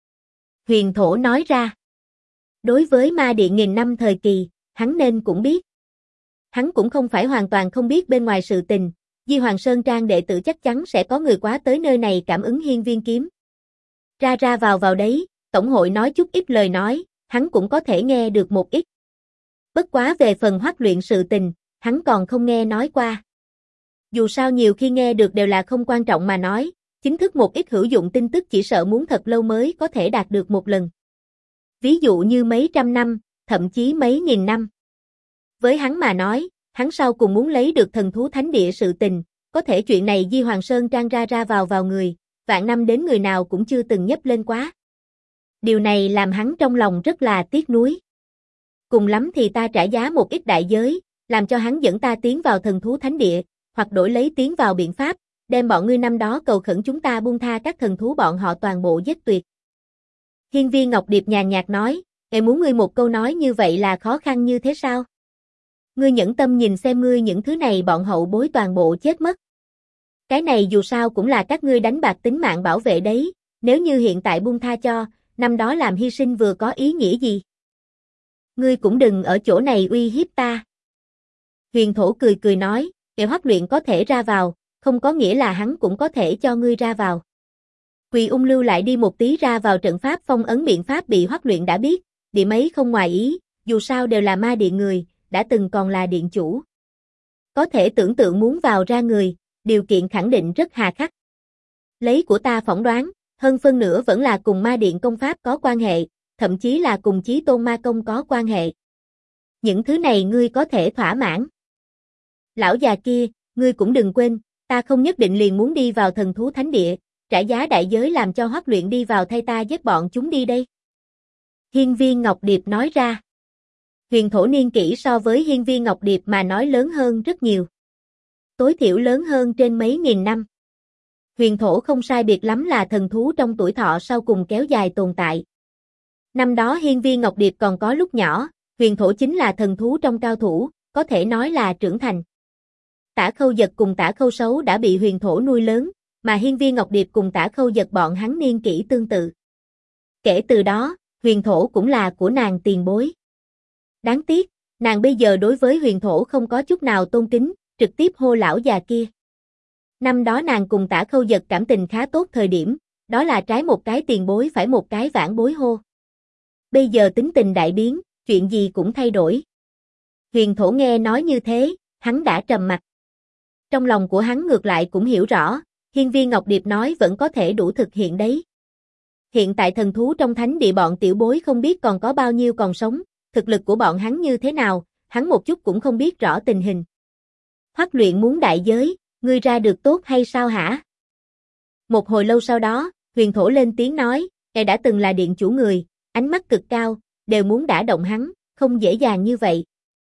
Huyền thổ nói ra. Đối với ma điện nghìn năm thời kỳ, hắn nên cũng biết. Hắn cũng không phải hoàn toàn không biết bên ngoài sự tình, Di Hoàng Sơn Trang đệ tử chắc chắn sẽ có người quá tới nơi này cảm ứng hiên viên kiếm. Ra ra vào đấy, tổng hội nói chút ít lời nói, hắn cũng có thể nghe được một ít. Bất quá về phần Hoắc Luyện sự tình, hắn còn không nghe nói qua. Dù sao nhiều khi nghe được đều là không quan trọng mà nói, chính thức một ít hữu dụng tin tức chỉ sợ muốn thật lâu mới có thể đạt được một lần. Ví dụ như mấy trăm năm, thậm chí mấy nghìn năm. Với hắn mà nói, hắn sau cùng muốn lấy được thần thú thánh địa sự tình, có thể chuyện này Di Hoàng Sơn Trang ra vào người, vạn năm đến người nào cũng chưa từng nhấp lên quá. Điều này làm hắn trong lòng rất là tiếc nuối. Cùng lắm thì ta trả giá một ít đại giới, làm cho hắn dẫn ta tiến vào thần thú thánh địa, hoặc đổi lấy tiến vào biện pháp, đem bọn ngươi năm đó cầu khẩn chúng ta buông tha các thần thú bọn họ toàn bộ giết tuyệt. Hiên Viên Ngọc Điệp nhàn nhạt nói, em muốn ngươi một câu nói như vậy là khó khăn như thế sao? Ngươi nhẫn tâm nhìn xem ngươi những thứ này bọn hậu bối toàn bộ chết mất. Cái này dù sao cũng là các ngươi đánh bạc tính mạng bảo vệ đấy, nếu như hiện tại buông tha cho, năm đó làm hy sinh vừa có ý nghĩa gì? Ngươi cũng đừng ở chỗ này uy hiếp ta. Huyền thổ cười cười nói, kẻ Hoắc Luyện có thể ra vào, không có nghĩa là hắn cũng có thể cho ngươi ra vào. Quỳ ung lưu lại đi một tí ra vào trận pháp phong ấn biện pháp bị Hoắc Luyện đã biết, điểm ấy không ngoài ý, dù sao đều là ma điện người, đã từng còn là điện chủ. Có thể tưởng tượng muốn vào ra người, điều kiện khẳng định rất hà khắc. Lấy của ta phỏng đoán, hơn phân nửa vẫn là cùng ma điện công pháp có quan hệ, thậm chí là cùng chí tôn ma công có quan hệ. Những thứ này ngươi có thể thỏa mãn. Lão già kia, ngươi cũng đừng quên, ta không nhất định liền muốn đi vào thần thú thánh địa, trả giá đại giới làm cho Hoắc Luyện đi vào thay ta giết bọn chúng đi đây. Hiên viên Ngọc Điệp nói ra. Huyền thổ niên kỷ so với hiên viên Ngọc Điệp mà nói lớn hơn rất nhiều. Tối thiểu lớn hơn trên mấy nghìn năm. Huyền thổ không sai biệt lắm là thần thú trong tuổi thọ sau cùng kéo dài tồn tại. Năm đó hiên viên Ngọc Điệp còn có lúc nhỏ, huyền thổ chính là thần thú trong cao thủ, có thể nói là trưởng thành. Tả Khâu Dật cùng Tả Khâu Sấu đã bị huyền thổ nuôi lớn, mà hiên viên Ngọc Điệp cùng Tả Khâu Dật bọn hắn niên kỷ tương tự. Kể từ đó, huyền thổ cũng là của nàng tiền bối. Đáng tiếc, nàng bây giờ đối với huyền thổ không có chút nào tôn kính, trực tiếp hô lão già kia. Năm đó nàng cùng Tả Khâu Dật cảm tình khá tốt thời điểm, đó là trái một cái tiền bối phải một cái vãn bối hô. Bây giờ tính tình đại biến, chuyện gì cũng thay đổi. Huyền thổ nghe nói như thế, hắn đã trầm mặc. Trong lòng của hắn ngược lại cũng hiểu rõ, hiên viên Ngọc Điệp nói vẫn có thể đủ thực hiện đấy. Hiện tại thần thú trong thánh địa bọn tiểu bối không biết còn có bao nhiêu còn sống, thực lực của bọn hắn như thế nào, hắn một chút cũng không biết rõ tình hình. Hoắc Luyện muốn đại giới, ngươi ra được tốt hay sao hả? Một hồi lâu sau đó, huyền thổ lên tiếng nói, ngài đã từng là điện chủ người, ánh mắt cực cao, đều muốn đả động hắn, không dễ dàng như vậy.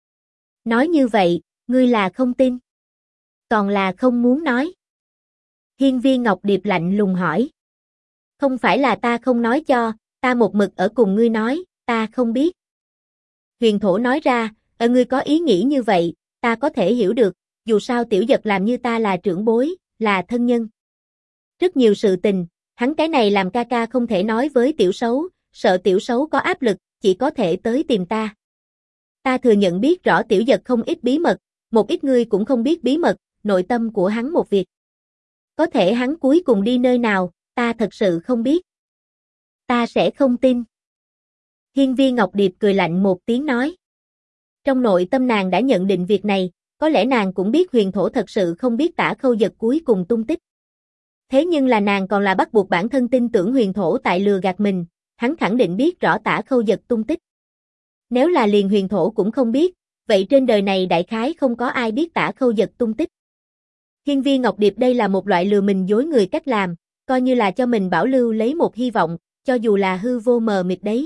Nói như vậy, ngươi là không tin. Còn là không muốn nói. Hiên viên Ngọc Điệp lạnh lùng hỏi. Không phải là ta không nói cho, ta một mực ở cùng ngươi nói, ta không biết. Huyền thổ nói ra, ngươi có ý nghĩ như vậy, ta có thể hiểu được, dù sao tiểu Dật làm như ta là trưởng bối, là thân nhân. Rất nhiều sự tình, hắn cái này làm ca ca không thể nói với tiểu Sấu, sợ tiểu Sấu có áp lực, chỉ có thể tới tìm ta. Ta thừa nhận biết rõ tiểu Dật không ít bí mật, một ít ngươi cũng không biết bí mật, nội tâm của hắn một việc. Có thể hắn cuối cùng đi nơi nào, ta thật sự không biết. Ta sẽ không tin. Hiên viên Ngọc Điệp cười lạnh một tiếng nói. Trong nội tâm nàng đã nhận định việc này, có lẽ nàng cũng biết huyền thổ thật sự không biết Tả Khâu Dật cuối cùng tung tích. Thế nhưng là nàng còn là bắt buộc bản thân tin tưởng huyền thổ tại lừa gạt mình, hắn khẳng định biết rõ Tả Khâu Dật tung tích. Nếu là liền huyền thổ cũng không biết, vậy trên đời này đại khái không có ai biết Tả Khâu Dật tung tích. Hiên viên Ngọc Điệp đây là một loại lừa mình dối người cách làm, coi như là cho mình bảo lưu lấy một hy vọng, cho dù là hư vô mờ mịt đấy.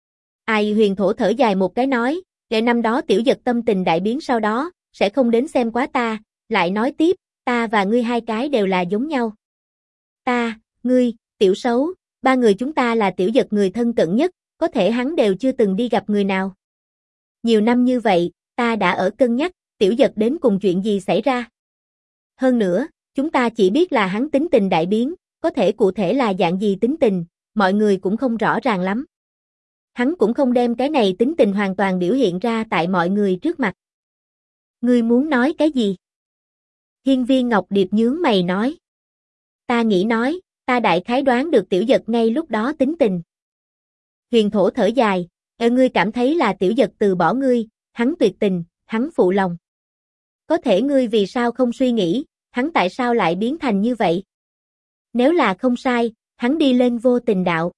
Ai huyền thổ thở dài một cái nói, để năm đó tiểu Dật tâm tình đại biến sau đó, sẽ không đến xem quá ta, lại nói tiếp, ta và ngươi hai cái đều là giống nhau. Ta, ngươi, tiểu Sấu, ba người chúng ta là tiểu Dật người thân cận nhất, có thể hắn đều chưa từng đi gặp người nào. Nhiều năm như vậy, ta đã ở cân nhắc, tiểu Dật đến cùng chuyện gì xảy ra. Hơn nữa, chúng ta chỉ biết là hắn tính tình đại biến, có thể cụ thể là dạng gì tính tình, mọi người cũng không rõ ràng lắm. Hắn cũng không đem cái này tính tình hoàn toàn biểu hiện ra tại mọi người trước mặt. Ngươi muốn nói cái gì? Hiên viên Ngọc Điệp nhướng mày nói. Ta nghĩ nói, ta đại khái đoán được tiểu Dật ngay lúc đó tính tình. Huyền thổ thở dài, ngươi cảm thấy là tiểu Dật từ bỏ ngươi, hắn tuyệt tình, hắn phụ lòng. Có thể ngươi vì sao không suy nghĩ, hắn tại sao lại biến thành như vậy? Nếu là không sai, hắn đi lên vô tình đạo.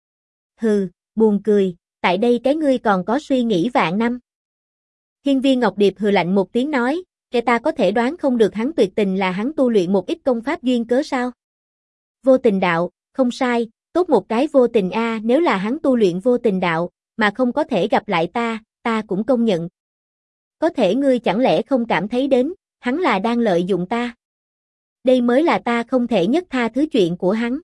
Hừ, buồn cười, tại đây cái ngươi còn có suy nghĩ vạn năm. Hiên viên Ngọc Điệp hừ lạnh một tiếng nói, kẻ ta có thể đoán không được hắn tuyệt tình là hắn tu luyện một ít công pháp duyên cớ sao? Vô tình đạo, không sai, tốt một cái vô tình a, nếu là hắn tu luyện vô tình đạo, mà không có thể gặp lại ta cũng công nhận. Có thể ngươi chẳng lẽ không cảm thấy đến, hắn là đang lợi dụng ta? Đây mới là ta không thể nhất tha thứ chuyện của hắn.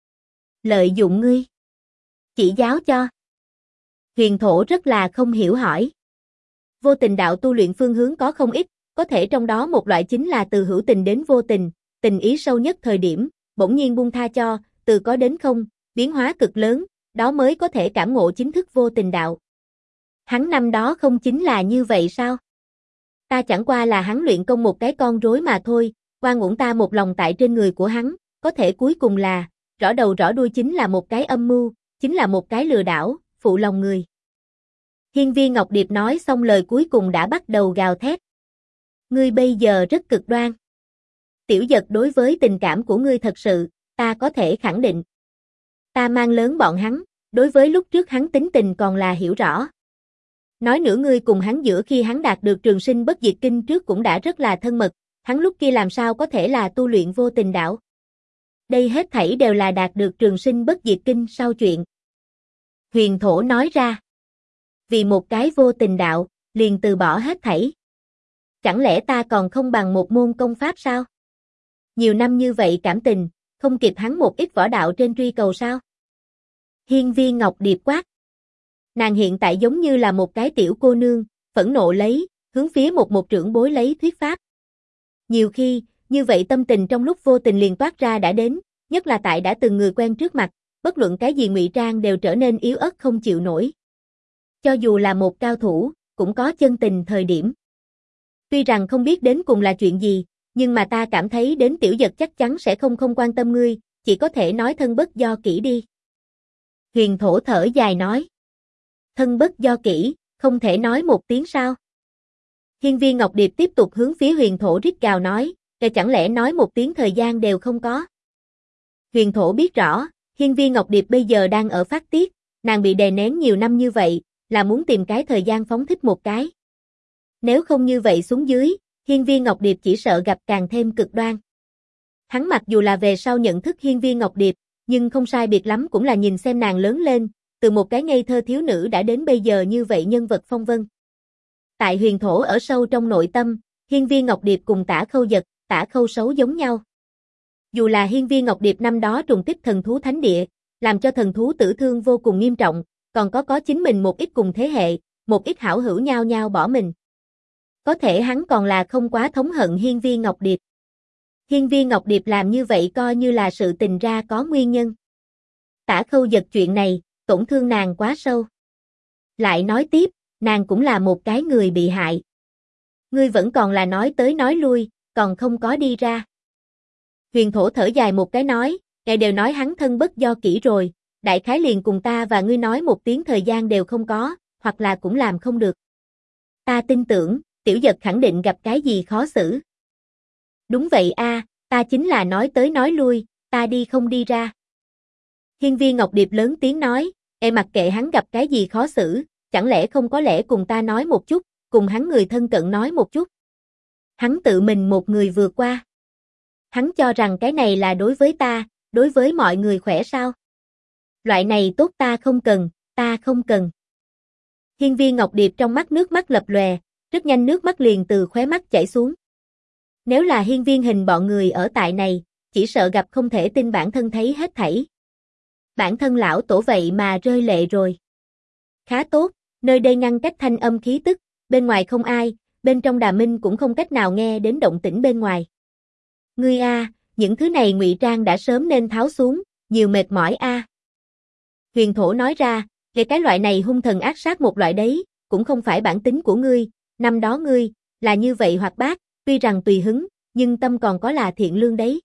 Lợi dụng ngươi? Chỉ giáo cho. Huyền thổ rất là không hiểu hỏi. Vô tình đạo tu luyện phương hướng có không ít, có thể trong đó một loại chính là từ hữu tình đến vô tình, tình ý sâu nhất thời điểm, bỗng nhiên buông tha cho, từ có đến không, biến hóa cực lớn, đó mới có thể cảm ngộ chính thức vô tình đạo. Hắn năm đó không chính là như vậy sao? Ta chẳng qua là hắn luyện công một cái con rối mà thôi, oan uổng ta một lòng tại trên người của hắn, có thể cuối cùng là, rõ đầu rõ đuôi chính là một cái âm mưu, chính là một cái lừa đảo, phụ lòng người. Hiên Viên Ngọc Điệp nói xong lời cuối cùng đã bắt đầu gào thét. Ngươi bây giờ rất cực đoan. Tiểu Dật đối với tình cảm của ngươi thật sự, ta có thể khẳng định. Ta mang lớn bọn hắn, đối với lúc trước hắn tính tình còn là hiểu rõ. Nói nữa ngươi cùng hắn giữa khi hắn đạt được trường sinh bất diệt kinh trước cũng đã rất là thân mật, hắn lúc kia làm sao có thể là tu luyện vô tình đạo. Đây hết thảy đều là đạt được trường sinh bất diệt kinh sau chuyện. Huyền Thổ nói ra. Vì một cái vô tình đạo, liền từ bỏ hết thảy. Chẳng lẽ ta còn không bằng một môn công pháp sao? Nhiều năm như vậy cảm tình, không kịp hắn một ít võ đạo trên truy cầu sao? Hiên Viên Ngọc Điệp quát. Nàng hiện tại giống như là một cái tiểu cô nương, phẫn nộ lấy, hướng phía một trưởng bối lấy thuyết pháp. Nhiều khi, như vậy tâm tình trong lúc vô tình liền toát ra đã đến, nhất là tại đã từng người quen trước mặt, bất luận cái gì ngụy trang đều trở nên yếu ớt không chịu nổi. Cho dù là một cao thủ, cũng có chân tình thời điểm. Tuy rằng không biết đến cùng là chuyện gì, nhưng mà ta cảm thấy đến Tiểu Dật chắc chắn sẽ không quan tâm ngươi, chỉ có thể nói thân bất do kỹ đi. Huyền Thổ thở dài nói. Thân bất do kỹ, không thể nói một tiếng sao? Hiên Viên Ngọc Điệp tiếp tục hướng phía Huyền Thổ rít gào nói, chẳng lẽ nói một tiếng thời gian đều không có? Huyền Thổ biết rõ, Hiên Viên Ngọc Điệp bây giờ đang ở phát tiết, nàng bị đè nén nhiều năm như vậy, là muốn tìm cái thời gian phóng thích một cái. Nếu không như vậy xuống dưới, Hiên Viên Ngọc Điệp chỉ sợ gặp càng thêm cực đoan. Hắn mặc dù là về sau nhận thức Hiên Viên Ngọc Điệp, nhưng không sai biệt lắm cũng là nhìn xem nàng lớn lên, từ một cái ngây thơ thiếu nữ đã đến bây giờ như vậy nhân vật phong vân. Tại Huyền Thổ ở sâu trong nội tâm, Hiên Viên Ngọc Điệp cùng Tả Khâu Dật, Tả Khâu Sấu giống nhau. Dù là Hiên Viên Ngọc Điệp năm đó trùng kích thần thú thánh địa, làm cho thần thú tử thương vô cùng nghiêm trọng, còn có chính mình một ít cùng thế hệ, một ít hảo hữu nhau nhau bỏ mình. Có thể hắn còn là không quá thống hận Hiên Viên Ngọc Điệp. Hiên Viên Ngọc Điệp làm như vậy coi như là sự tình ra có nguyên nhân. Tả Khâu Dật chuyện này, tổn thương nàng quá sâu. Lại nói tiếp, nàng cũng là một cái người bị hại. Ngươi vẫn còn là nói tới nói lui, còn không có đi ra. Huyền Thổ thở dài một cái nói, ngài đều nói hắn thân bất do kỹ rồi, đại khái liền cùng ta và ngươi nói một tiếng thời gian đều không có, hoặc là cũng làm không được. Ta tin tưởng, Tiểu Dật khẳng định gặp cái gì khó xử. Đúng vậy a, ta chính là nói tới nói lui, ta đi không đi ra. Hiên Viên Ngọc Điệp lớn tiếng nói, mặc kệ hắn gặp cái gì khó xử, chẳng lẽ không có lẽ cùng ta nói một chút, cùng hắn người thân cận nói một chút. Hắn tự mình một người vượt qua. Hắn cho rằng cái này là đối với ta, đối với mọi người khỏe sao? Loại này tốt ta không cần, ta không cần. Hiên Viên Ngọc Điệp trong mắt nước mắt lập lòe, rất nhanh nước mắt liền từ khóe mắt chảy xuống. Nếu là Hiên Viên Hình bọn người ở tại này, chỉ sợ gặp không thể tin bản thân thấy hết thảy. Bản thân lão tổ vậy mà rơi lệ rồi. Khá tốt, nơi đây ngăn cách thanh âm khí tức, bên ngoài không ai, bên trong Đà Minh cũng không cách nào nghe đến động tĩnh bên ngoài. Ngươi a, những thứ này ngụy trang đã sớm nên tháo xuống, nhiều mệt mỏi a. Huyền Thổ nói ra, cái loại này hung thần ác sát một loại đấy, cũng không phải bản tính của ngươi, năm đó ngươi, là như vậy hoạt bát, tuy rằng tùy hứng, nhưng tâm còn có là thiện lương đấy.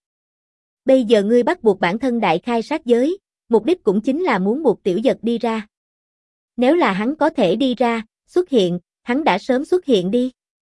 Bây giờ ngươi bắt buộc bản thân đại khai sát giới, mục đích cũng chính là muốn buộc Tiểu Dật đi ra. Nếu là hắn có thể đi ra, xuất hiện, hắn đã sớm xuất hiện đi.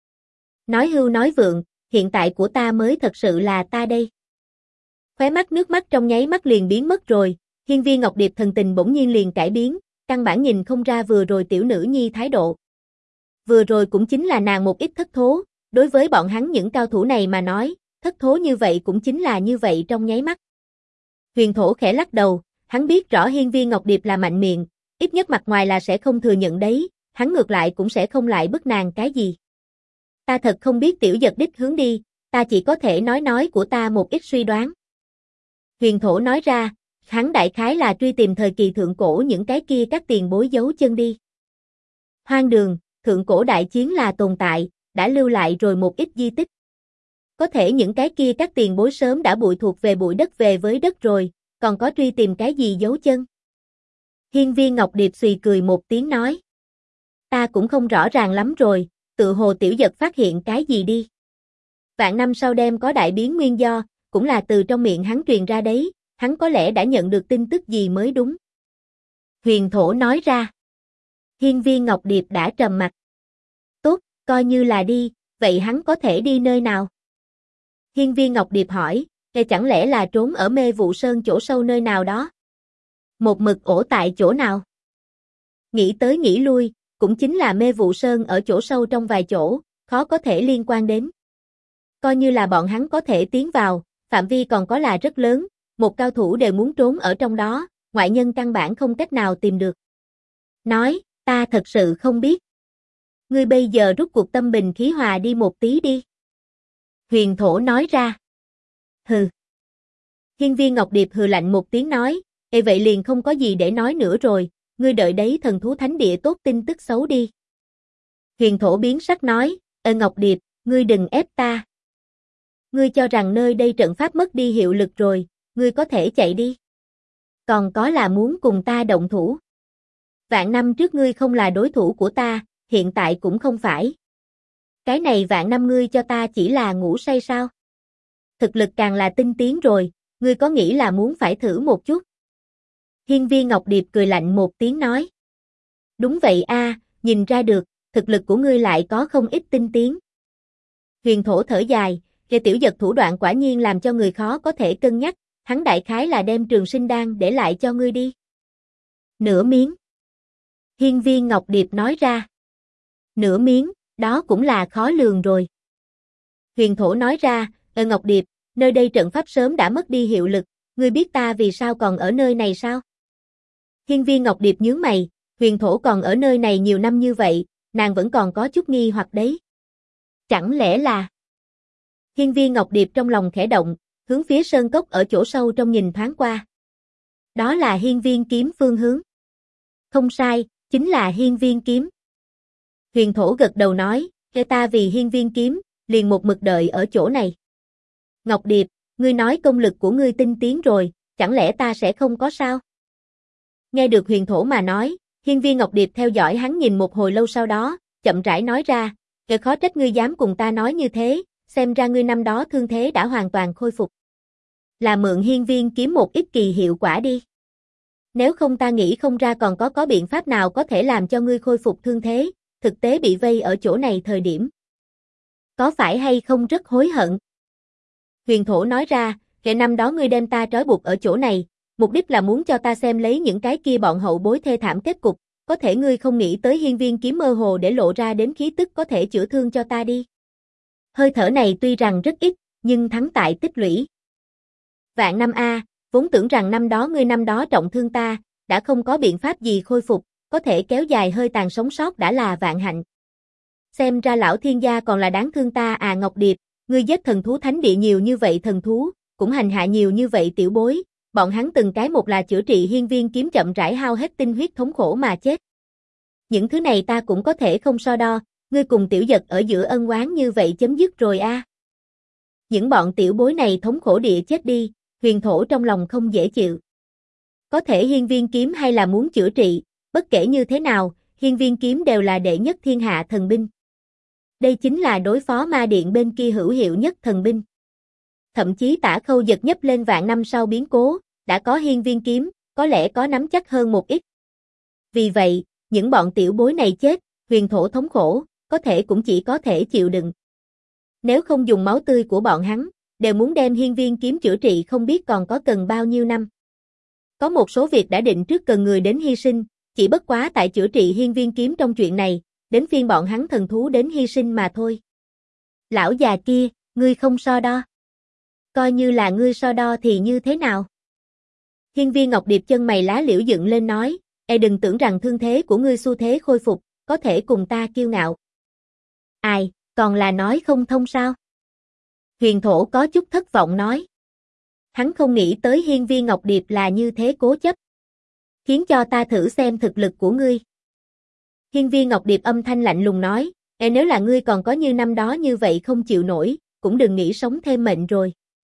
Nói hưu nói vượng, hiện tại của ta mới thật sự là ta đây. Khóe mắt nước mắt trong nháy mắt liền biến mất rồi, Hiên Viên Ngọc Điệp thần tình bỗng nhiên liền cải biến, căn bản nhìn không ra vừa rồi tiểu nữ nhi thái độ. Vừa rồi cũng chính là nàng một ít thất thố, đối với bọn hắn những cao thủ này mà nói, thất thố như vậy cũng chính là như vậy trong nháy mắt. Huyền Thổ khẽ lắc đầu, hắn biết rõ Hiên Viên Ngọc Điệp là mạnh miệng, ít nhất mặt ngoài là sẽ không thừa nhận đấy, hắn ngược lại cũng sẽ không lại bức nàng cái gì. Ta thật không biết Tiểu Dật đích hướng đi, ta chỉ có thể nói của ta một ít suy đoán. Huyền Thổ nói ra, hắn đại khái là truy tìm thời kỳ thượng cổ những cái kia các tiền bối giấu chân đi. Hoang đường, thượng cổ đại chiến là tồn tại, đã lưu lại rồi một ít di tích. Có thể những cái kia các tiền bối sớm đã bụi thuộc về bụi đất về với đất rồi, còn có truy tìm cái gì giấu chân. Hiên Viên Ngọc Điệp xùy cười một tiếng nói. Ta cũng không rõ ràng lắm rồi, tự hồ Tiểu Dật phát hiện cái gì đi. Vạn năm sau đêm có đại biến nguyên do, cũng là từ trong miệng hắn truyền ra đấy, hắn có lẽ đã nhận được tin tức gì mới đúng. Huyền Thổ nói ra. Hiên Viên Ngọc Điệp đã trầm mặt. Tốt, coi như là đi, vậy hắn có thể đi nơi nào? Hiên Viên Ngọc Điệp hỏi, chẳng lẽ là trốn ở Mê Vụ Sơn chỗ sâu nơi nào đó? Một mực ổ tại chỗ nào? Nghĩ tới nghĩ lui, cũng chính là Mê Vụ Sơn ở chỗ sâu trong vài chỗ, khó có thể liên quan đến. Coi như là bọn hắn có thể tiến vào, phạm vi còn có là rất lớn, một cao thủ đều muốn trốn ở trong đó, ngoại nhân căn bản không cách nào tìm được. Nói, ta thật sự không biết. Ngươi bây giờ rút cuộc tâm bình khí hòa đi một tí đi. Huyền Thổ nói ra. Hừ. Hiên Viên Ngọc Điệp hừ lạnh một tiếng nói, vậy liền không có gì để nói nữa rồi, ngươi đợi đấy thần thú thánh địa tốt tin tức xấu đi. Huyền Thổ biến sắc nói, Ngọc Điệp, ngươi đừng ép ta. Ngươi cho rằng nơi đây trận pháp mất đi hiệu lực rồi, ngươi có thể chạy đi. Còn có là muốn cùng ta động thủ. Vạn năm trước ngươi không là đối thủ của ta, hiện tại cũng không phải. Cái này vạn năm ngươi cho ta chỉ là ngủ say sao? Thực lực càng là tinh tiến rồi, ngươi có nghĩ là muốn phải thử một chút? Hiên Viên Ngọc Điệp cười lạnh một tiếng nói. Đúng vậy a, nhìn ra được, thực lực của ngươi lại có không ít tinh tiến. Huyền Thổ thở dài, Tiểu Dật thủ đoạn quả nhiên làm cho người khó có thể cân nhắc, hắn đại khái là đem Trường Sinh Đan để lại cho ngươi đi. Nửa miếng. Hiên Viên Ngọc Điệp nói ra. Nửa miếng, đó cũng là khó lường rồi. Huyền Thổ nói ra, Ngọc Điệp, nơi đây trận pháp sớm đã mất đi hiệu lực, ngươi biết ta vì sao còn ở nơi này sao? Hiên Viên Ngọc Điệp nhướng mày, Huyền Thổ còn ở nơi này nhiều năm như vậy, nàng vẫn còn có chút nghi hoặc đấy. Chẳng lẽ là... Hiên Viên Ngọc Điệp trong lòng khẽ động, hướng phía sơn cốc ở chỗ sâu trong nhìn thoáng qua. Đó là Hiên Viên kiếm phương hướng. Không sai, chính là Hiên Viên kiếm. Huyền Thổ gật đầu nói, ta vì Hiên Viên kiếm, liền một mực đợi ở chỗ này. Ngọc Điệp, ngươi nói công lực của ngươi tinh tiến rồi, chẳng lẽ ta sẽ không có sao? Nghe được Huyền Thổ mà nói, Hiên Viên Ngọc Điệp theo dõi hắn nhìn một hồi lâu sau đó, chậm rãi nói ra, khó trách ngươi dám cùng ta nói như thế, xem ra ngươi năm đó thương thế đã hoàn toàn khôi phục. Là mượn Hiên Viên kiếm một ít kỳ hiệu quả đi. Nếu không ta nghĩ không ra còn có biện pháp nào có thể làm cho ngươi khôi phục thương thế, thực tế bị vây ở chỗ này thời điểm. Có phải hay không rất hối hận? Huyền Thổ nói ra, năm đó ngươi đem ta trói buộc ở chỗ này, mục đích là muốn cho ta xem lấy những cái kia bọn hậu bối thê thảm kết cục, có thể ngươi không nghĩ tới Hiên Viên kiếm mơ hồ để lộ ra đến khí tức có thể chữa thương cho ta đi. Hơi thở này tuy rằng rất ít, nhưng thắng tại tích lũy. Vạn năm a, vốn tưởng rằng năm đó trọng thương ta, đã không có biện pháp gì khôi phục, có thể kéo dài hơi tàn sống sót đã là vạn hạnh. Xem ra lão thiên gia còn là đáng thương ta à Ngọc Điệp, ngươi giết thần thú thánh địa nhiều như vậy thần thú, cũng hành hạ nhiều như vậy tiểu bối, bọn hắn từng cái một là chữa trị Hiên Viên kiếm chậm rãi hao hết tinh huyết thống khổ mà chết. Những thứ này ta cũng có thể không so đo, ngươi cùng Tiểu Dật ở giữa ân oán như vậy chấm dứt rồi a. Những bọn tiểu bối này thống khổ địa chết đi, Huyền Thổ trong lòng không dễ chịu. Có thể Hiên Viên kiếm hay là muốn chữa trị, bất kể như thế nào, Hiên Viên kiếm đều là đệ nhất thiên hạ thần binh. Đây chính là đối phó ma điện bên kia hữu hiệu nhất thần binh. Thậm chí Tả Khâu giật nhấp lên vạn năm sau biến cố, đã có Hiên Viên kiếm, có lẽ có nắm chắc hơn một ít. Vì vậy, những bọn tiểu bối này chết, Huyền Thổ thống khổ, có thể cũng chỉ có thể chịu đựng. Nếu không dùng máu tươi của bọn hắn, đều muốn đem Hiên Viên kiếm chữa trị không biết còn có cần bao nhiêu năm. Có một số việc đã định trước cần người đến hy sinh, chỉ bất quá tại chữa trị Hiên Viên kiếm trong chuyện này, đến phiên bọn hắn thần thú đến hy sinh mà thôi. Lão già kia, ngươi không so đo. Coi như là ngươi so đo thì như thế nào? Hiên Viên Ngọc Điệp chân mày lá liễu dựng lên nói, đừng tưởng rằng thương thế của ngươi xu thế khôi phục, có thể cùng ta kiêu ngạo. Ai, còn là nói không thông sao? Huyền Thổ có chút thất vọng nói. Hắn không nghĩ tới Hiên Viên Ngọc Điệp là như thế cố chấp. Khiến cho ta thử xem thực lực của ngươi. Hiên Viên Ngọc Điệp âm thanh lạnh lùng nói, nếu là ngươi còn có như năm đó như vậy không chịu nổi, cũng đừng nghĩ sống thêm mệnh rồi.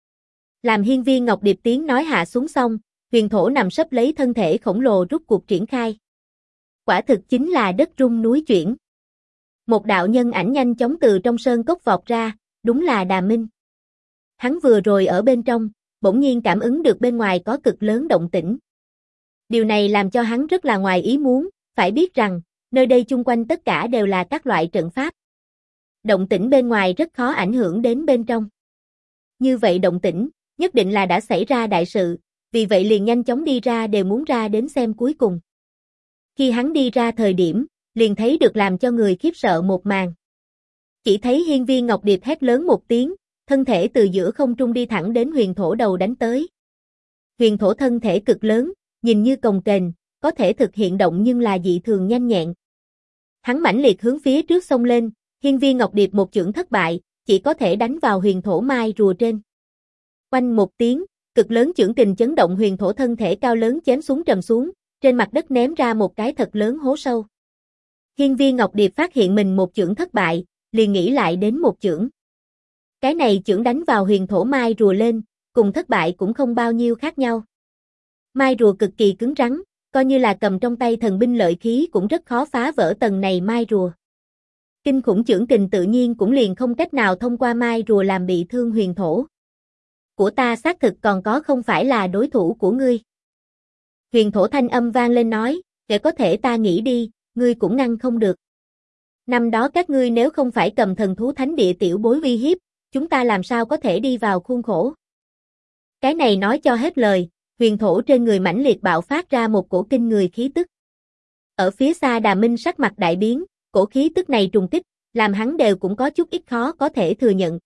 Làm Hiên Viên Ngọc Điệp tiếng nói hạ xuống xong, Huyền Thổ nằm sấp lấy thân thể khổng lồ rút cuộc triển khai. Quả thực chính là đất rung núi chuyển. Một đạo nhân ảnh nhanh chóng từ trong sơn cốc vọt ra, đúng là Đà Minh. Hắn vừa rồi ở bên trong, bỗng nhiên cảm ứng được bên ngoài có cực lớn động tĩnh. Điều này làm cho hắn rất là ngoài ý muốn, phải biết rằng, nơi đây chung quanh tất cả đều là các loại trận pháp. Động tĩnh bên ngoài rất khó ảnh hưởng đến bên trong. Như vậy động tĩnh, nhất định là đã xảy ra đại sự, vì vậy liền nhanh chóng đi ra đều muốn ra đến xem cuối cùng. Khi hắn đi ra thời điểm, liền thấy được làm cho người khiếp sợ một màn. Chỉ thấy Hiên Viên Ngọc Điệp hét lớn một tiếng, thân thể từ giữa không trung đi thẳng đến huyền thổ đầu đánh tới. Huyền thổ thân thể cực lớn, nhìn như cồng kềnh, có thể thực hiện động nhưng là dị thường nhanh nhẹn. Hắn mãnh liệt hướng phía trước xông lên, Hiên Viên Ngọc Điệp một chưởng thất bại, chỉ có thể đánh vào huyền thổ mai rùa trên. Oanh một tiếng, cực lớn chưởng kình chấn động huyền thổ thân thể cao lớn chém xuống trầm xuống, trên mặt đất ném ra một cái thật lớn hố sâu. Hiên Viên Ngọc Điệp phát hiện mình một chưởng thất bại, liền nghĩ lại đến một chưởng. Cái này chưởng đánh vào huyền thổ mai rùa lên, cùng thất bại cũng không bao nhiêu khác nhau. Mai rùa cực kỳ cứng rắn, coi như là cầm trong tay thần binh lợi khí cũng rất khó phá vỡ tầng này mai rùa. Kinh khủng chưởng kình tự nhiên cũng liền không cách nào thông qua mai rùa làm bị thương huyền thổ. Của ta xác thực còn có không phải là đối thủ của ngươi. Huyền thổ thanh âm vang lên nói, để có thể ta nghĩ đi, ngươi cũng ngăn không được. Năm đó các ngươi nếu không phải cầm thần thú thánh địa tiểu bối uy hiếp, chúng ta làm sao có thể đi vào khuôn khổ. Cái này nói cho hết lời, huyền thổ trên người mãnh liệt bạo phát ra một cổ kinh người khí tức. Ở phía xa Đà Minh sắc mặt đại biến, cổ khí tức này trùng kích, làm hắn đều cũng có chút ít khó có thể thừa nhận.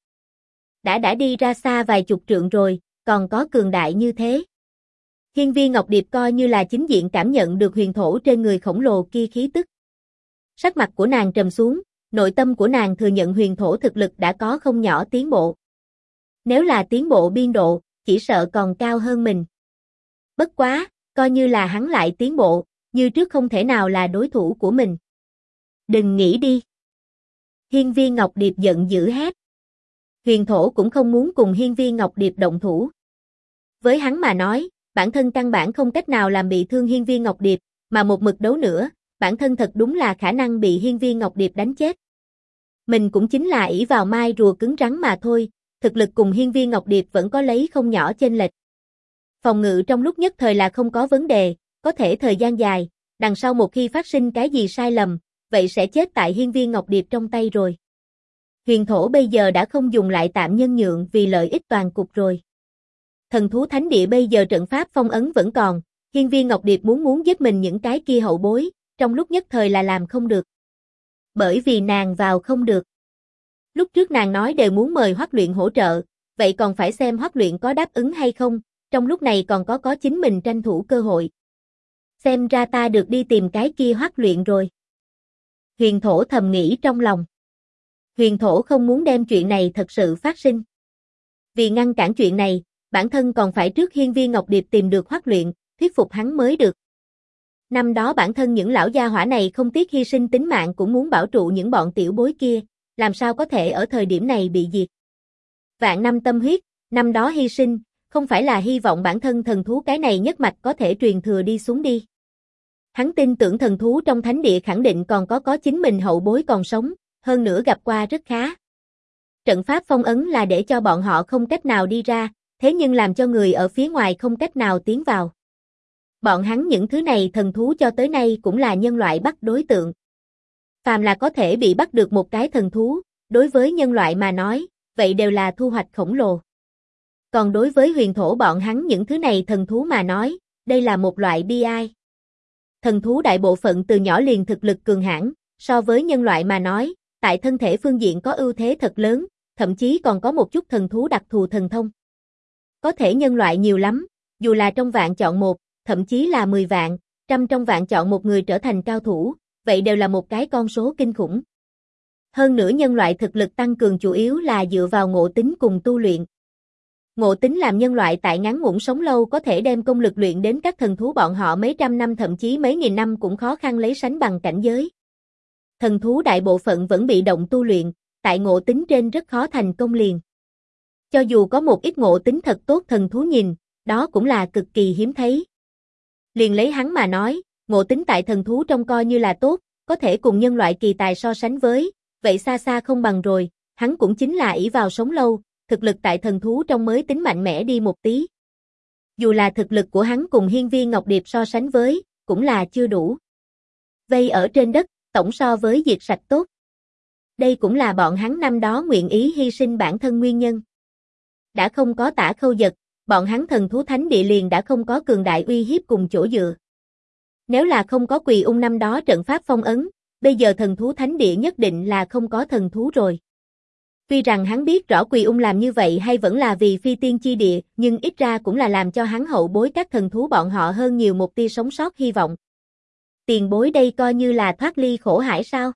Đã đi ra xa vài chục trượng rồi, còn có cường đại như thế. Hiên Viên Ngọc Điệp coi như là chính diện cảm nhận được huyền thổ trên người khổng lồ kia khí tức. Sắc mặt của nàng trầm xuống, nội tâm của nàng thừa nhận huyền thổ thực lực đã có không nhỏ tiến bộ. Nếu là tiến bộ biên độ, chỉ sợ còn cao hơn mình. Bất quá, coi như là hắn lại tiến bộ, như trước không thể nào là đối thủ của mình. Đừng nghĩ đi. Hiên Viên Ngọc Điệp giận dữ hét. Huyền thổ cũng không muốn cùng Hiên Viên Ngọc Điệp động thủ. Với hắn mà nói, bản thân căn bản không cách nào làm bị thương Hiên Viên Ngọc Điệp, mà một mực đấu nữa, bản thân thật đúng là khả năng bị Hiên Viên Ngọc Điệp đánh chết. Mình cũng chính là ỷ vào mai rùa cứng rắn mà thôi, thực lực cùng Hiên Viên Ngọc Điệp vẫn có lấy không nhỏ chênh lệch. Phòng ngự trong lúc nhất thời là không có vấn đề, có thể thời gian dài, đằng sau một khi phát sinh cái gì sai lầm, vậy sẽ chết tại Hiên Viên Ngọc Điệp trong tay rồi. Huyền thổ bây giờ đã không dùng lại tạm nhân nhượng vì lợi ích toàn cục rồi. Thần thú thánh địa bây giờ trận pháp phong ấn vẫn còn, Hiên Viên Ngọc Điệp muốn giết mình những cái kia hậu bối, trong lúc nhất thời là làm không được. Bởi vì nàng vào không được. Lúc trước nàng nói đều muốn mời Hoắc Luyện hỗ trợ, vậy còn phải xem Hoắc Luyện có đáp ứng hay không, trong lúc này còn có chính mình tranh thủ cơ hội. Xem ra ta được đi tìm cái kia Hoắc Luyện rồi. Huyền thổ thầm nghĩ trong lòng. Huyền thổ không muốn đem chuyện này thật sự phát sinh. Vì ngăn cản chuyện này, bản thân còn phải trước Hiên Viên Ngọc Điệp tìm được Hoắc Luyện, thuyết phục hắn mới được. Năm đó bản thân những lão gia hỏa này không tiếc hy sinh tính mạng cũng muốn bảo trụ những bọn tiểu bối kia, làm sao có thể ở thời điểm này bị diệt. Vạn năm tâm huyết, năm đó hy sinh, không phải là hy vọng bản thân thần thú cái này nhất mạch có thể truyền thừa đi xuống đi. Hắn tin tưởng thần thú trong thánh địa khẳng định còn có chính mình hậu bối còn sống, hơn nữa gặp qua rất khá. Trận pháp phong ấn là để cho bọn họ không cách nào đi ra, thế nhưng làm cho người ở phía ngoài không cách nào tiến vào. Bọn hắn những thứ này thần thú cho tới nay cũng là nhân loại bắt đối tượng. Phàm là có thể bị bắt được một cái thần thú, đối với nhân loại mà nói, vậy đều là thu hoạch khổng lồ. Còn đối với huyền thổ bọn hắn những thứ này thần thú mà nói, đây là một loại bi ai. Thần thú đại bộ phận từ nhỏ liền thực lực cường hãn, so với nhân loại mà nói, tại thân thể phương diện có ưu thế thật lớn, thậm chí còn có một chút thần thú đặc thù thần thông. Có thể nhân loại nhiều lắm, dù là trong vạn chọn một, thậm chí là 10 vạn, trăm trong vạn chọn một người trở thành cao thủ, vậy đều là một cái con số kinh khủng. Hơn nữa nhân loại thực lực tăng cường chủ yếu là dựa vào ngộ tính cùng tu luyện. Ngộ tính làm nhân loại tại ngắn ngủn sống lâu có thể đem công lực luyện đến các thần thú bọn họ mấy trăm năm thậm chí mấy nghìn năm cũng khó khăn lấy sánh bằng cảnh giới. Thần thú đại bộ phận vẫn bị động tu luyện, tại ngộ tính trên rất khó thành công liền. Cho dù có một ít ngộ tính thật tốt thần thú nhìn, đó cũng là cực kỳ hiếm thấy. Liền lấy hắn mà nói, ngộ tính tại thần thú trong coi như là tốt, có thể cùng nhân loại kỳ tài so sánh với, vậy xa xa không bằng rồi, hắn cũng chính là ỷ vào sống lâu, thực lực tại thần thú trong mới tính mạnh mẽ đi một tí. Dù là thực lực của hắn cùng Hiên Viên Ngọc Điệp so sánh với, cũng là chưa đủ. Vây ở trên đất, tổng so với diệt sạch tốt. Đây cũng là bọn hắn năm đó nguyện ý hy sinh bản thân nguyên nhân. Đã không có Tả Khâu Dật, bọn hắn thần thú thánh địa liền đã không có cường đại uy hiếp cùng chỗ dựa. Nếu là không có Quỳ Ung năm đó trận pháp phong ấn, bây giờ thần thú thánh địa nhất định là không có thần thú rồi. Tuy rằng hắn biết rõ Quỳ Ung làm như vậy hay vẫn là vì phi tiên chi địa, nhưng ít ra cũng là làm cho hắn hậu bối các thần thú bọn họ hơn nhiều một tia sống sót hy vọng. Tiền bối đây coi như là thoát ly khổ hải sao?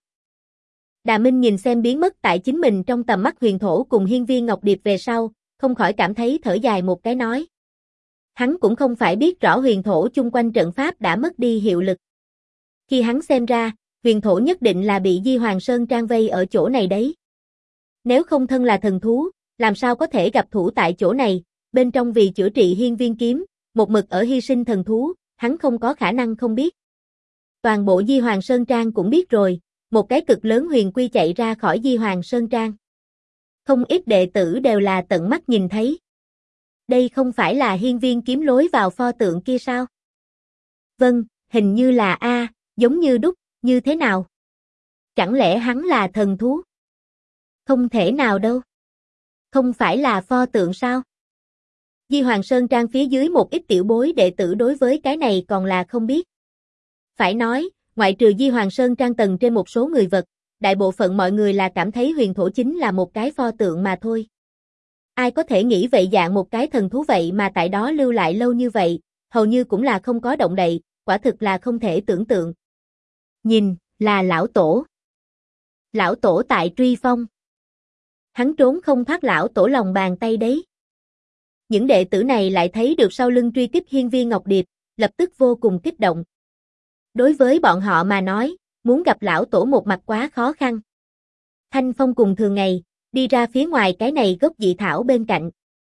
Đà Minh nhìn xem biến mất tại chính mình trong tầm mắt Huyền Thổ cùng Hiên Viên Ngọc Điệp về sau, không khỏi cảm thấy thở dài một cái nói. Hắn cũng không phải biết rõ Huyền Thổ chung quanh trận pháp đã mất đi hiệu lực. Khi hắn xem ra, Huyền Thổ nhất định là bị Di Hoàng Sơn Trang vây ở chỗ này đấy. Nếu không thân là thần thú, làm sao có thể gặp thủ tại chỗ này, bên trong vì chữa trị Hiên Viên kiếm, một mực ở hy sinh thần thú, hắn không có khả năng không biết. Toàn bộ Di Hoàng Sơn Trang cũng biết rồi, một cái cực lớn huyền quy chạy ra khỏi Di Hoàng Sơn Trang. Không ít đệ tử đều là tận mắt nhìn thấy. Đây không phải là Hiên Viên kiếm lối vào pho tượng kia sao? Vâng, hình như là A, giống như đúc, như thế nào? Chẳng lẽ hắn là thần thú? Không thể nào đâu. Không phải là pho tượng sao? Di Hoàng Sơn Trang phía dưới một ít tiểu bối đệ tử đối với cái này còn là không biết. Phải nói, ngoại trừ Di Hoàng Sơn Trang tầng trên một số người vật, đại bộ phận mọi người là cảm thấy Huyền Thổ chính là một cái pho tượng mà thôi. Ai có thể nghĩ vậy dạng một cái thần thú vậy mà tại đó lưu lại lâu như vậy, hầu như cũng là không có động đậy, quả thực là không thể tưởng tượng. Nhìn, là lão tổ. Lão tổ tại truy phong. Hắn trốn không thoát lão tổ lòng bàn tay đấy. Những đệ tử này lại thấy được sau lưng truy kích Hiên Viên Ngọc Điệp, lập tức vô cùng kích động. Đối với bọn họ mà nói, muốn gặp lão tổ một mặt quá khó khăn. Thanh Phong cùng thường ngày, đi ra phía ngoài cái này gốc dị thảo bên cạnh.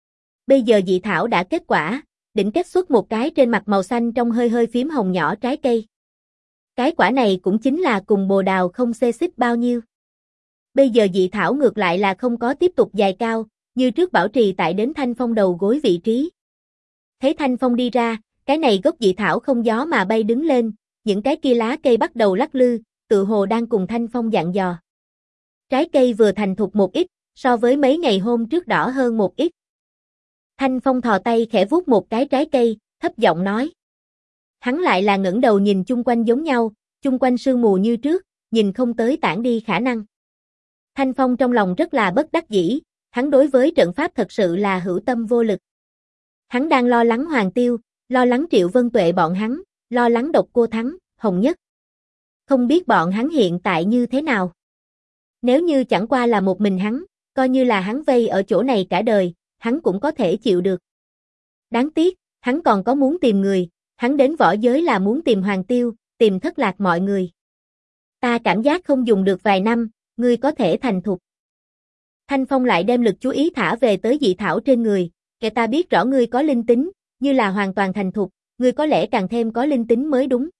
Bây giờ dị thảo đã kết quả, định kết xuất một cái trên mặt màu xanh trong hơi hơi phím hồng nhỏ trái cây. Cái quả này cũng chính là cùng bồ đào không xê xích bao nhiêu. Bây giờ dị thảo ngược lại là không có tiếp tục dài cao, như trước bảo trì tại đến Thanh Phong đầu gối vị trí. Thấy Thanh Phong đi ra, cái này gốc dị thảo không gió mà bay đứng lên, những cái kia lá cây bắt đầu lắc lư, tự hồ đang cùng Thanh Phong dặn dò. Trái cây vừa thành thục một ít, so với mấy ngày hôm trước đỏ hơn một ít. Thanh Phong thò tay khẽ vuốt một cái trái cây, thấp giọng nói. Hắn lại là ngẩng đầu nhìn chung quanh giống nhau, chung quanh sương mù như trước, nhìn không tới tản đi khả năng. Thanh Phong trong lòng rất là bất đắc dĩ, hắn đối với trận pháp thật sự là hữu tâm vô lực. Hắn đang lo lắng Hoàng Tiêu, lo lắng Triệu Vân Tuệ bọn hắn, lo lắng Độc Cô Thắng, Hồng Nhất. Không biết bọn hắn hiện tại như thế nào. Nếu như chẳng qua là một mình hắn, coi như là hắn vây ở chỗ này cả đời, hắn cũng có thể chịu được. Đáng tiếc, hắn còn có muốn tìm người, hắn đến võ giới là muốn tìm Hoàng Tiêu, tìm thất lạc mọi người. Ta cảm giác không dùng được vài năm, ngươi có thể thành thục. Thanh Phong lại đem lực chú ý thả về tới dị thảo trên người, kể ta biết rõ ngươi có linh tính, như là hoàn toàn thành thục, ngươi có lẽ càng thêm có linh tính mới đúng.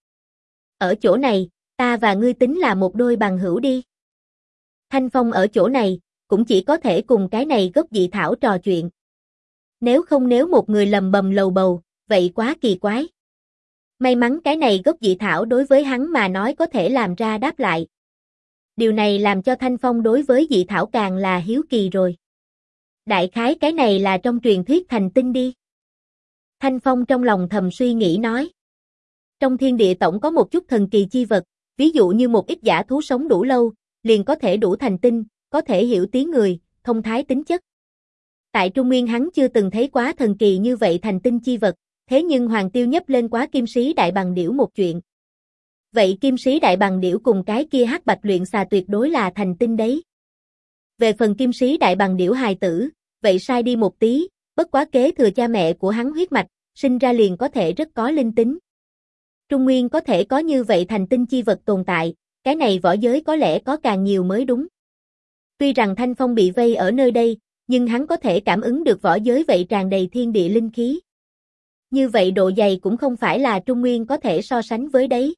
Ở chỗ này, ta và ngươi tính là một đôi bằng hữu đi. Thanh Phong ở chỗ này, cũng chỉ có thể cùng cái này gốc dị thảo trò chuyện. Nếu không nếu một người lầm bầm lầu bầu, vậy quá kỳ quái. May mắn cái này gốc dị thảo đối với hắn mà nói có thể làm ra đáp lại. Điều này làm cho Thanh Phong đối với dị thảo càng là hiếu kỳ rồi. Đại khái cái này là trong truyền thuyết thành tinh đi. Thanh Phong trong lòng thầm suy nghĩ nói. Trong thiên địa tổng có một chút thần kỳ chi vật, ví dụ như một ít dã thú sống đủ lâu, liền có thể đủ thành tinh, có thể hiểu tiếng người, thông thái tính chất. Tại Trung Nguyên hắn chưa từng thấy quá thần kỳ như vậy thành tinh chi vật, thế nhưng Hoàng Tiêu nhấp lên quá kim sĩ đại bằng điểu một chuyện. Vậy kim sĩ đại bằng điểu cùng cái kia hắc bạch luyện xà tuyệt đối là thành tinh đấy. Về phần kim sĩ đại bằng điểu hài tử, vậy sai đi một tí, bất quá kế thừa cha mẹ của hắn huyết mạch, sinh ra liền có thể rất có linh tính. Trung Nguyên có thể có như vậy thành tinh chi vật tồn tại, cái này võ giới có lẽ có càng nhiều mới đúng. Tuy rằng Thanh Phong bị vây ở nơi đây, nhưng hắn có thể cảm ứng được võ giới vậy tràn đầy thiên địa linh khí. Như vậy độ dày cũng không phải là Trung Nguyên có thể so sánh với đấy.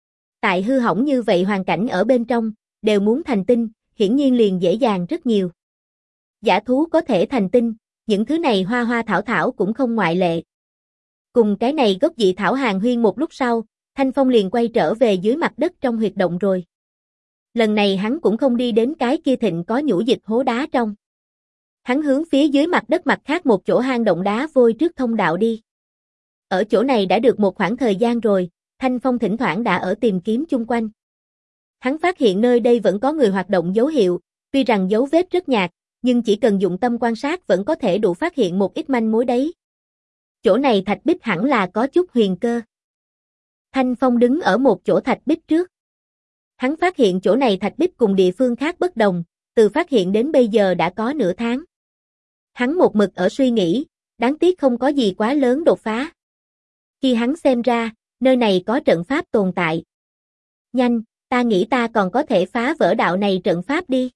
Tại hư hỏng như vậy hoàn cảnh ở bên trong, đều muốn thành tinh, hiển nhiên liền dễ dàng rất nhiều. Dã thú có thể thành tinh, những thứ này hoa hoa thảo thảo cũng không ngoại lệ. Cùng cái này gốc dị thảo hàn huyên một lúc sau, Thanh Phong liền quay trở về dưới mặt đất trong huyệt động rồi. Lần này hắn cũng không đi đến cái kia thịnh có nhũ dịch hố đá trong. Hắn hướng phía dưới mặt đất mặt khác một chỗ hang động đá vôi trước thông đạo đi. Ở chỗ này đã được một khoảng thời gian rồi, Thanh Phong thỉnh thoảng đã ở tìm kiếm chung quanh. Hắn phát hiện nơi đây vẫn có người hoạt động dấu hiệu, tuy rằng dấu vết rất nhạt, nhưng chỉ cần dụng tâm quan sát vẫn có thể đủ phát hiện một ít manh mối đấy. Chỗ này thạch bích hẳn là có chút huyền cơ. Thanh Phong đứng ở một chỗ thạch bích trước. Hắn phát hiện chỗ này thạch bích cùng địa phương khác bất đồng, từ phát hiện đến bây giờ đã có nửa tháng. Hắn một mực ở suy nghĩ, đáng tiếc không có gì quá lớn đột phá. Khi hắn xem ra, nơi này có trận pháp tồn tại. Nhanh, ta nghĩ ta còn có thể phá vỡ đạo này trận pháp đi.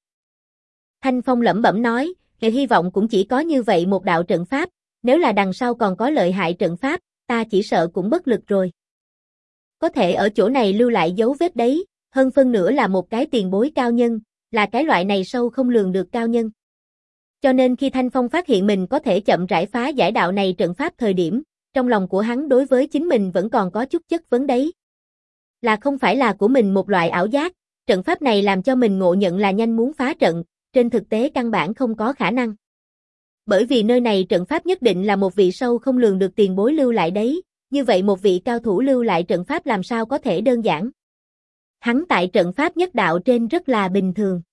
Thanh Phong lẩm bẩm nói, hy vọng cũng chỉ có như vậy một đạo trận pháp, nếu là đằng sau còn có lợi hại trận pháp, ta chỉ sợ cũng bất lực rồi. Có thể ở chỗ này lưu lại dấu vết đấy, hơn phân nửa là một cái tiền bối cao nhân, là cái loại này sâu không lường được cao nhân. Cho nên khi Thanh Phong phát hiện mình có thể chậm rãi phá giải đạo này trận pháp thời điểm, trong lòng của hắn đối với chính mình vẫn còn có chút chất vấn đấy. Là không phải là của mình một loại ảo giác, trận pháp này làm cho mình ngộ nhận là nhanh muốn phá trận, trên thực tế căn bản không có khả năng. Bởi vì nơi này trận pháp nhất định là một vị sâu không lường được tiền bối lưu lại đấy, như vậy một vị cao thủ lưu lại trận pháp làm sao có thể đơn giản. Hắn tại trận pháp nhất đạo trên rất là bình thường.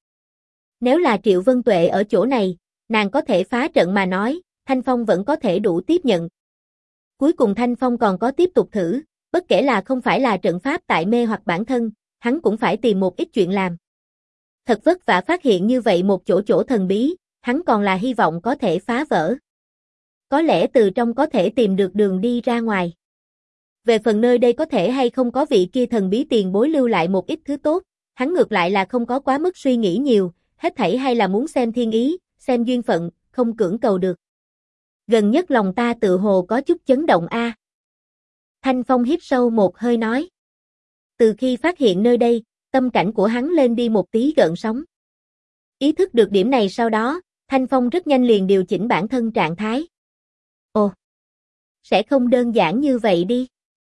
Nếu là Triệu Vân Tuệ ở chỗ này, nàng có thể phá trận mà nói, Thanh Phong vẫn có thể đủ tiếp nhận. Cuối cùng Thanh Phong còn có tiếp tục thử, bất kể là không phải là trận pháp tại mê hoặc bản thân, hắn cũng phải tìm một ít chuyện làm. Thật vất vả phát hiện như vậy một chỗ thần bí, hắn còn là hy vọng có thể phá vỡ. Có lẽ từ trong có thể tìm được đường đi ra ngoài. Về phần nơi đây có thể hay không có vị kia thần bí tiền bối lưu lại một ít thứ tốt, hắn ngược lại là không có quá mức suy nghĩ nhiều, hết thảy hay là muốn xem thiên ý, xem duyên phận, không cưỡng cầu được. Gần nhất lòng ta tự hồ có chút chấn động a. Thanh Phong hít sâu một hơi nói. Từ khi phát hiện nơi đây, tâm cảnh của hắn lên đi một tí gợn sóng. Ý thức được điểm này sau đó, Thanh Phong rất nhanh liền điều chỉnh bản thân trạng thái. Ồ, sẽ không đơn giản như vậy đi.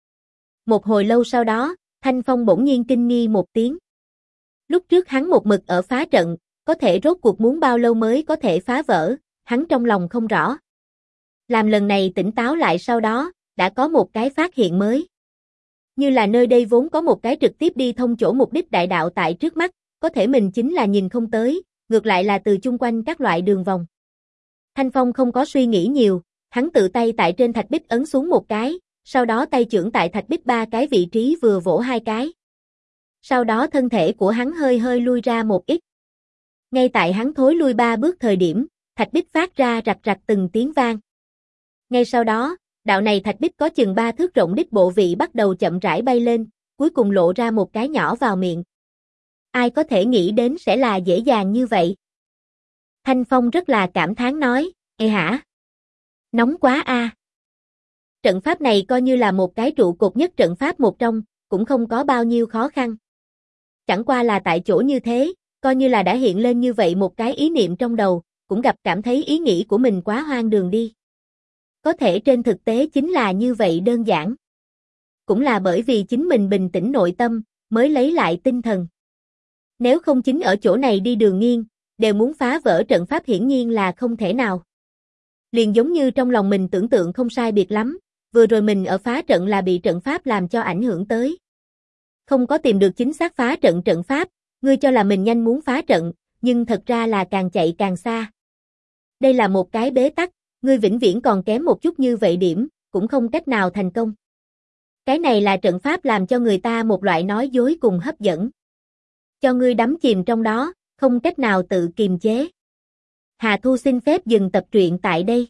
Một hồi lâu sau đó, Thanh Phong bỗng nhiên kinh nghi một tiếng. Lúc trước hắn một mực ở phá trận, có thể rốt cuộc muốn bao lâu mới có thể phá vỡ, hắn trong lòng không rõ. Làm lần này tỉnh táo lại sau đó, đã có một cái phát hiện mới. Như là nơi đây vốn có một cái trực tiếp đi thông chỗ mục đích đại đạo tại trước mắt, có thể mình chính là nhìn không tới, ngược lại là từ chung quanh các loại đường vòng. Thanh Phong không có suy nghĩ nhiều, hắn tự tay tại trên thạch bích ấn xuống một cái, sau đó tay chưởng tại thạch bích 3 cái vị trí vừa vỗ 2 cái. Sau đó thân thể của hắn hơi hơi lui ra một ít. Ngay tại hắn thối lui 3 bước thời điểm, thạch bích phát ra rạch rạch từng tiếng vang. Ngay sau đó, đạo này thạch bích có chừng 3 thước rộng đích bộ vị bắt đầu chậm rãi bay lên, cuối cùng lộ ra một cái nhỏ vào miệng. Ai có thể nghĩ đến sẽ là dễ dàng như vậy? Thanh Phong rất là cảm thán nói, ê hả? Nóng quá a. Trận pháp này coi như là một cái trụ cột nhất trận pháp một trong, cũng không có bao nhiêu khó khăn. Chẳng qua là tại chỗ như thế, coi như là đã hiện lên như vậy một cái ý niệm trong đầu, cũng gặp cảm thấy ý nghĩ của mình quá hoang đường đi. Có thể trên thực tế chính là như vậy đơn giản. Cũng là bởi vì chính mình bình tĩnh nội tâm, mới lấy lại tinh thần. Nếu không chính ở chỗ này đi đường nghiêng, đều muốn phá vỡ trận pháp hiển nhiên là không thể nào. Liền giống như trong lòng mình tưởng tượng không sai biệt lắm, vừa rồi mình ở phá trận là bị trận pháp làm cho ảnh hưởng tới. Không có tìm được chính xác phá trận pháp, ngươi cho là mình nhanh muốn phá trận, nhưng thật ra là càng chạy càng xa. Đây là một cái bế tắc, ngươi vĩnh viễn còn kém một chút như vậy điểm, cũng không cách nào thành công. Cái này là trận pháp làm cho người ta một loại nói dối cùng hấp dẫn. Cho ngươi đắm chìm trong đó, không cách nào tự kiềm chế. Hà Thu xin phép dừng tập truyện tại đây.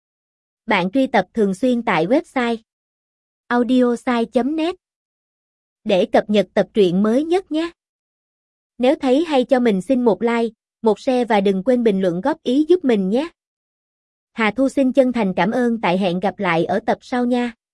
Bạn truy cập thường xuyên tại website audiosai.net để cập nhật tập truyện mới nhất nhé. Nếu thấy hay cho mình xin một like, một share và đừng quên bình luận góp ý giúp mình nhé. Hà Thu xin chân thành cảm ơn, tại hẹn gặp lại ở tập sau nha.